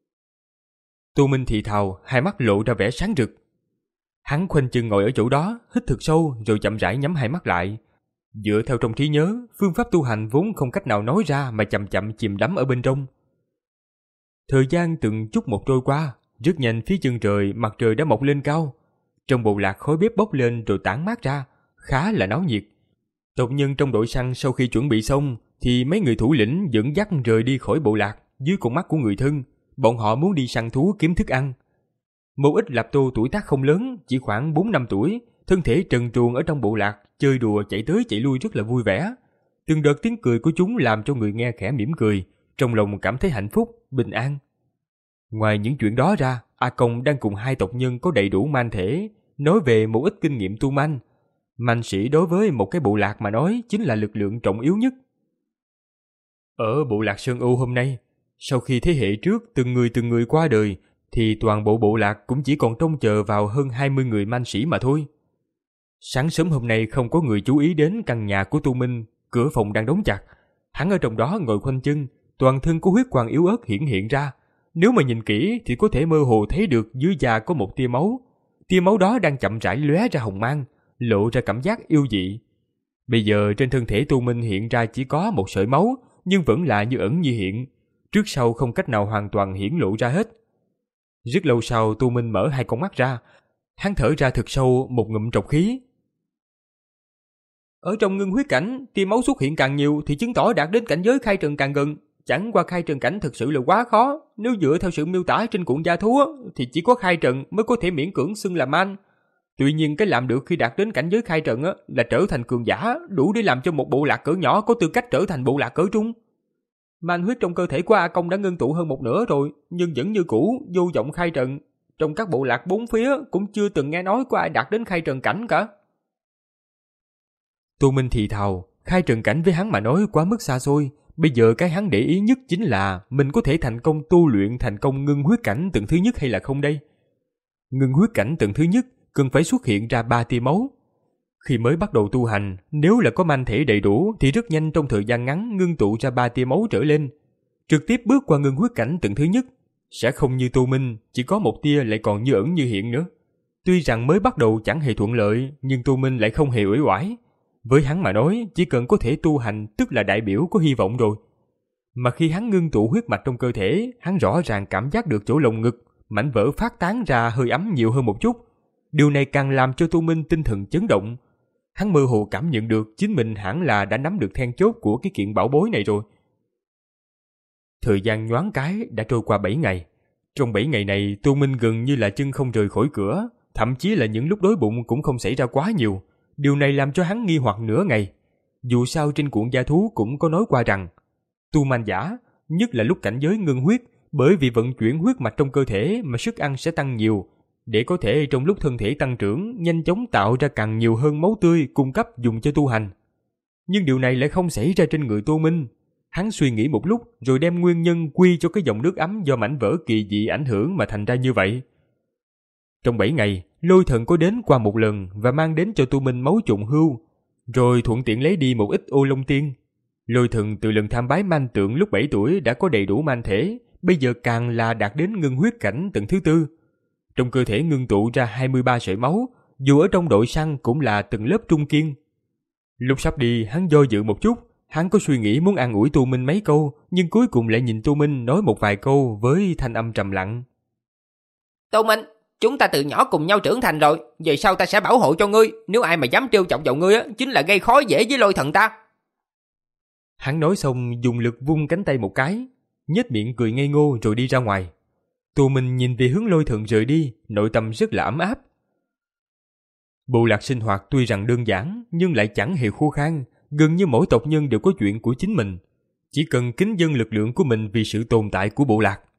Tô Minh thì thào, hai mắt lộ ra vẻ sáng rực. Hắn khoanh chân ngồi ở chỗ đó, hít thật sâu rồi chậm rãi nhắm hai mắt lại. Dựa theo trong trí nhớ, phương pháp tu hành vốn không cách nào nói ra mà chậm chậm chìm đắm ở bên trong. Thời gian từng chút một trôi qua, rất nhanh phía chân trời mặt trời đã mọc lên cao. Trong bộ lạc khói bếp bốc lên rồi tản mát ra, khá là náo nhiệt. Tộc nhân trong đội săn sau khi chuẩn bị xong thì mấy người thủ lĩnh dẫn dắt rời đi khỏi bộ lạc dưới con mắt của người thân. Bọn họ muốn đi săn thú kiếm thức ăn. Một ít lạp tô tuổi tác không lớn, chỉ khoảng bốn năm tuổi, thân thể trần truồng ở trong bộ lạc, chơi đùa chạy tới chạy lui rất là vui vẻ. Từng đợt tiếng cười của chúng làm cho người nghe khẽ mỉm cười, trong lòng cảm thấy hạnh phúc, bình an. Ngoài những chuyện đó ra, A Công đang cùng hai tộc nhân có đầy đủ man thể, nói về một ít kinh nghiệm tu man. Man sĩ đối với một cái bộ lạc mà nói chính là lực lượng trọng yếu nhất. Ở bộ lạc Sơn Âu hôm nay, sau khi thế hệ trước từng người từng người qua đời, thì toàn bộ bộ lạc cũng chỉ còn trông chờ vào hơn hai mươi người man sĩ mà thôi. Sáng sớm hôm nay không có người chú ý đến căn nhà của Tu Minh, cửa phòng đang đóng chặt. Hắn ở trong đó ngồi khoanh chân, toàn thân có huyết quang yếu ớt hiển hiện ra. Nếu mà nhìn kỹ thì có thể mơ hồ thấy được dưới da có một tia máu. Tia máu đó đang chậm rãi lóe ra hồng mang, lộ ra cảm giác yêu dị. Bây giờ trên thân thể Tu Minh hiện ra chỉ có một sợi máu, nhưng vẫn là như ẩn như hiện, trước sau không cách nào hoàn toàn hiển lộ ra hết. Rất lâu sau Tu Minh mở hai con mắt ra, hắn thở ra thật sâu một ngụm trọc khí. Ở trong ngưng huyết cảnh, tia máu xuất hiện càng nhiều thì chứng tỏ đạt đến cảnh giới khai trần càng gần. Chẳng qua khai trần cảnh thực sự là quá khó. Nếu dựa theo sự miêu tả trên cuộn gia thú thì chỉ có khai trần mới có thể miễn cưỡng xưng là man. Tuy nhiên cái làm được khi đạt đến cảnh giới khai trần là trở thành cường giả, đủ để làm cho một bộ lạc cỡ nhỏ có tư cách trở thành bộ lạc cỡ trung. Man huyết trong cơ thể của A Công đã ngưng tụ hơn một nửa rồi, nhưng vẫn như cũ, vô vọng khai trần. Trong các bộ lạc bốn phía cũng chưa từng nghe nói có ai đạt đến khai trần cảnh cả. Tô Minh thì thào, khai trần cảnh với hắn mà nói quá mức xa xôi. Bây giờ cái hắn để ý nhất chính là mình có thể thành công tu luyện thành công ngưng huyết cảnh tầng thứ nhất hay là không đây. Ngưng huyết cảnh tầng thứ nhất cần phải xuất hiện ra ba tia máu. Khi mới bắt đầu tu hành, nếu là có man thể đầy đủ thì rất nhanh trong thời gian ngắn ngưng tụ ra ba tia máu trở lên. Trực tiếp bước qua ngưng huyết cảnh tầng thứ nhất, Sẽ không như Tô Minh, chỉ có một tia lại còn như ẩn như hiện nữa. Tuy rằng mới bắt đầu chẳng hề thuận lợi, nhưng Tô Minh lại không hề uể oải. Với hắn mà nói, chỉ cần có thể tu hành tức là đại biểu có hy vọng rồi. Mà khi hắn ngưng tụ huyết mạch trong cơ thể, hắn rõ ràng cảm giác được chỗ lồng ngực, mảnh vỡ phát tán ra hơi ấm nhiều hơn một chút. Điều này càng làm cho Tô Minh tinh thần chấn động. Hắn mơ hồ cảm nhận được chính mình hẳn là đã nắm được then chốt của cái kiện bảo bối này rồi. Thời gian nhoáng cái đã trôi qua bảy ngày. Trong bảy ngày này, Tô Minh gần như là chân không rời khỏi cửa, thậm chí là những lúc đói bụng cũng không xảy ra quá nhiều. Điều này làm cho hắn nghi hoặc nửa ngày. Dù sao trên cuộn gia thú cũng có nói qua rằng, tu man giả, nhất là lúc cảnh giới ngưng huyết, bởi vì vận chuyển huyết mạch trong cơ thể mà sức ăn sẽ tăng nhiều, để có thể trong lúc thân thể tăng trưởng nhanh chóng tạo ra càng nhiều hơn máu tươi cung cấp dùng cho tu hành. Nhưng điều này lại không xảy ra trên người Tô Minh. Hắn suy nghĩ một lúc rồi đem nguyên nhân quy cho cái dòng nước ấm do mảnh vỡ kỳ dị ảnh hưởng mà thành ra như vậy. Trong bảy ngày, Lôi Thần có đến qua một lần và mang đến cho Tô Minh máu trùng hưu, rồi thuận tiện lấy đi một ít ô long tiên. Lôi Thần từ lần tham bái man tượng lúc bảy tuổi đã có đầy đủ man thể, bây giờ càng là đạt đến ngưng huyết cảnh tầng thứ tư. Trong cơ thể ngưng tụ ra hai mươi ba sợi máu, dù ở trong đội săn cũng là từng lớp trung kiên. Lúc sắp đi, hắn do dự một chút, hắn có suy nghĩ muốn an ủi Tô Minh mấy câu, nhưng cuối cùng lại nhìn Tô Minh nói một vài câu với thanh âm trầm lặng. Tô Minh, chúng ta từ nhỏ cùng nhau trưởng thành rồi, về sau ta sẽ bảo hộ cho ngươi, nếu ai mà dám trêu chọc vào ngươi á, chính là gây khó dễ với Lôi Thần ta. Hắn nói xong dùng lực vung cánh tay một cái, nhếch miệng cười ngây ngô rồi đi ra ngoài. Tô Minh nhìn về hướng Lôi Thần rời đi, nội tâm rất là ấm áp. Bộ lạc sinh hoạt tuy rằng đơn giản nhưng lại chẳng hề khô khan, gần như mỗi tộc nhân đều có chuyện của chính mình, chỉ cần kính dâng lực lượng của mình vì sự tồn tại của bộ lạc.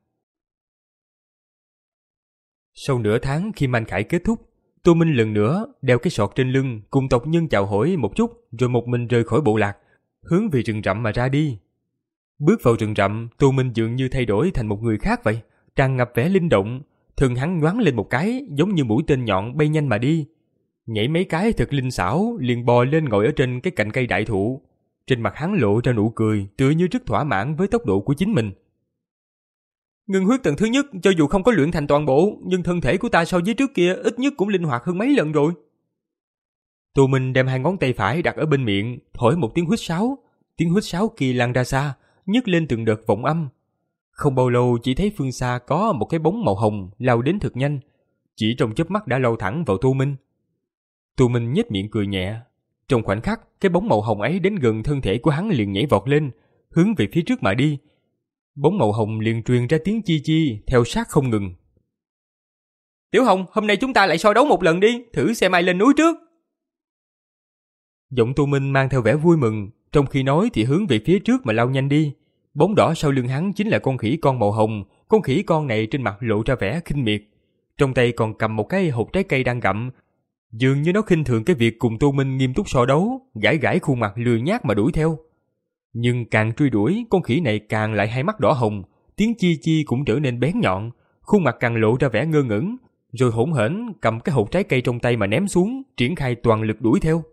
Sau nửa tháng khi manh khải kết thúc, Tô Minh lần nữa đeo cái sọt trên lưng cùng tộc nhân chào hỏi một chút rồi một mình rời khỏi bộ lạc, hướng về rừng rậm mà ra đi. Bước vào rừng rậm, Tô Minh dường như thay đổi thành một người khác vậy, tràn ngập vẻ linh động, thân hắn nhoáng lên một cái giống như mũi tên nhọn bay nhanh mà đi. Nhảy mấy cái thật linh xảo, liền bò lên ngồi ở trên cái cành cây đại thụ. Trên mặt hắn lộ ra nụ cười, tựa như rất thỏa mãn với tốc độ của chính mình. Ngưng huyết tầng thứ nhất, cho dù không có luyện thành toàn bộ, nhưng thân thể của ta so với trước kia ít nhất cũng linh hoạt hơn mấy lần rồi. Tô Minh đem hai ngón tay phải đặt ở bên miệng, thổi một tiếng huýt sáo. Tiếng huýt sáo kia lan ra xa, nhấc lên từng đợt vọng âm. Không bao lâu chỉ thấy phương xa có một cái bóng màu hồng lao đến thật nhanh, chỉ trong chớp mắt đã lao thẳng vào Tô Minh. Tô Minh nhếch miệng cười nhẹ. Trong khoảnh khắc, cái bóng màu hồng ấy đến gần thân thể của hắn liền nhảy vọt lên, hướng về phía trước mà đi. Bóng màu hồng liền truyền ra tiếng chi chi, theo sát không ngừng. Tiểu Hồng, hôm nay chúng ta lại so đấu một lần đi, thử xem ai lên núi trước. Giọng Tô Minh mang theo vẻ vui mừng, trong khi nói thì hướng về phía trước mà lao nhanh đi. Bóng đỏ sau lưng hắn chính là con khỉ con màu hồng, con khỉ con này trên mặt lộ ra vẻ khinh miệt. Trong tay còn cầm một cái hộp trái cây đang gặm, dường như nó khinh thường cái việc cùng Tô Minh nghiêm túc so đấu, gãi gãi khuôn mặt lười nhác mà đuổi theo. Nhưng càng truy đuổi, con khỉ này càng lại hai mắt đỏ hồng, tiếng chi chi cũng trở nên bén nhọn, khuôn mặt càng lộ ra vẻ ngơ ngẩn, rồi hỗn hển cầm cái hộp trái cây trong tay mà ném xuống, triển khai toàn lực đuổi theo.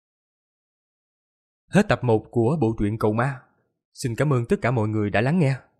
Hết tập một của bộ truyện Cầu Ma. Xin cảm ơn tất cả mọi người đã lắng nghe.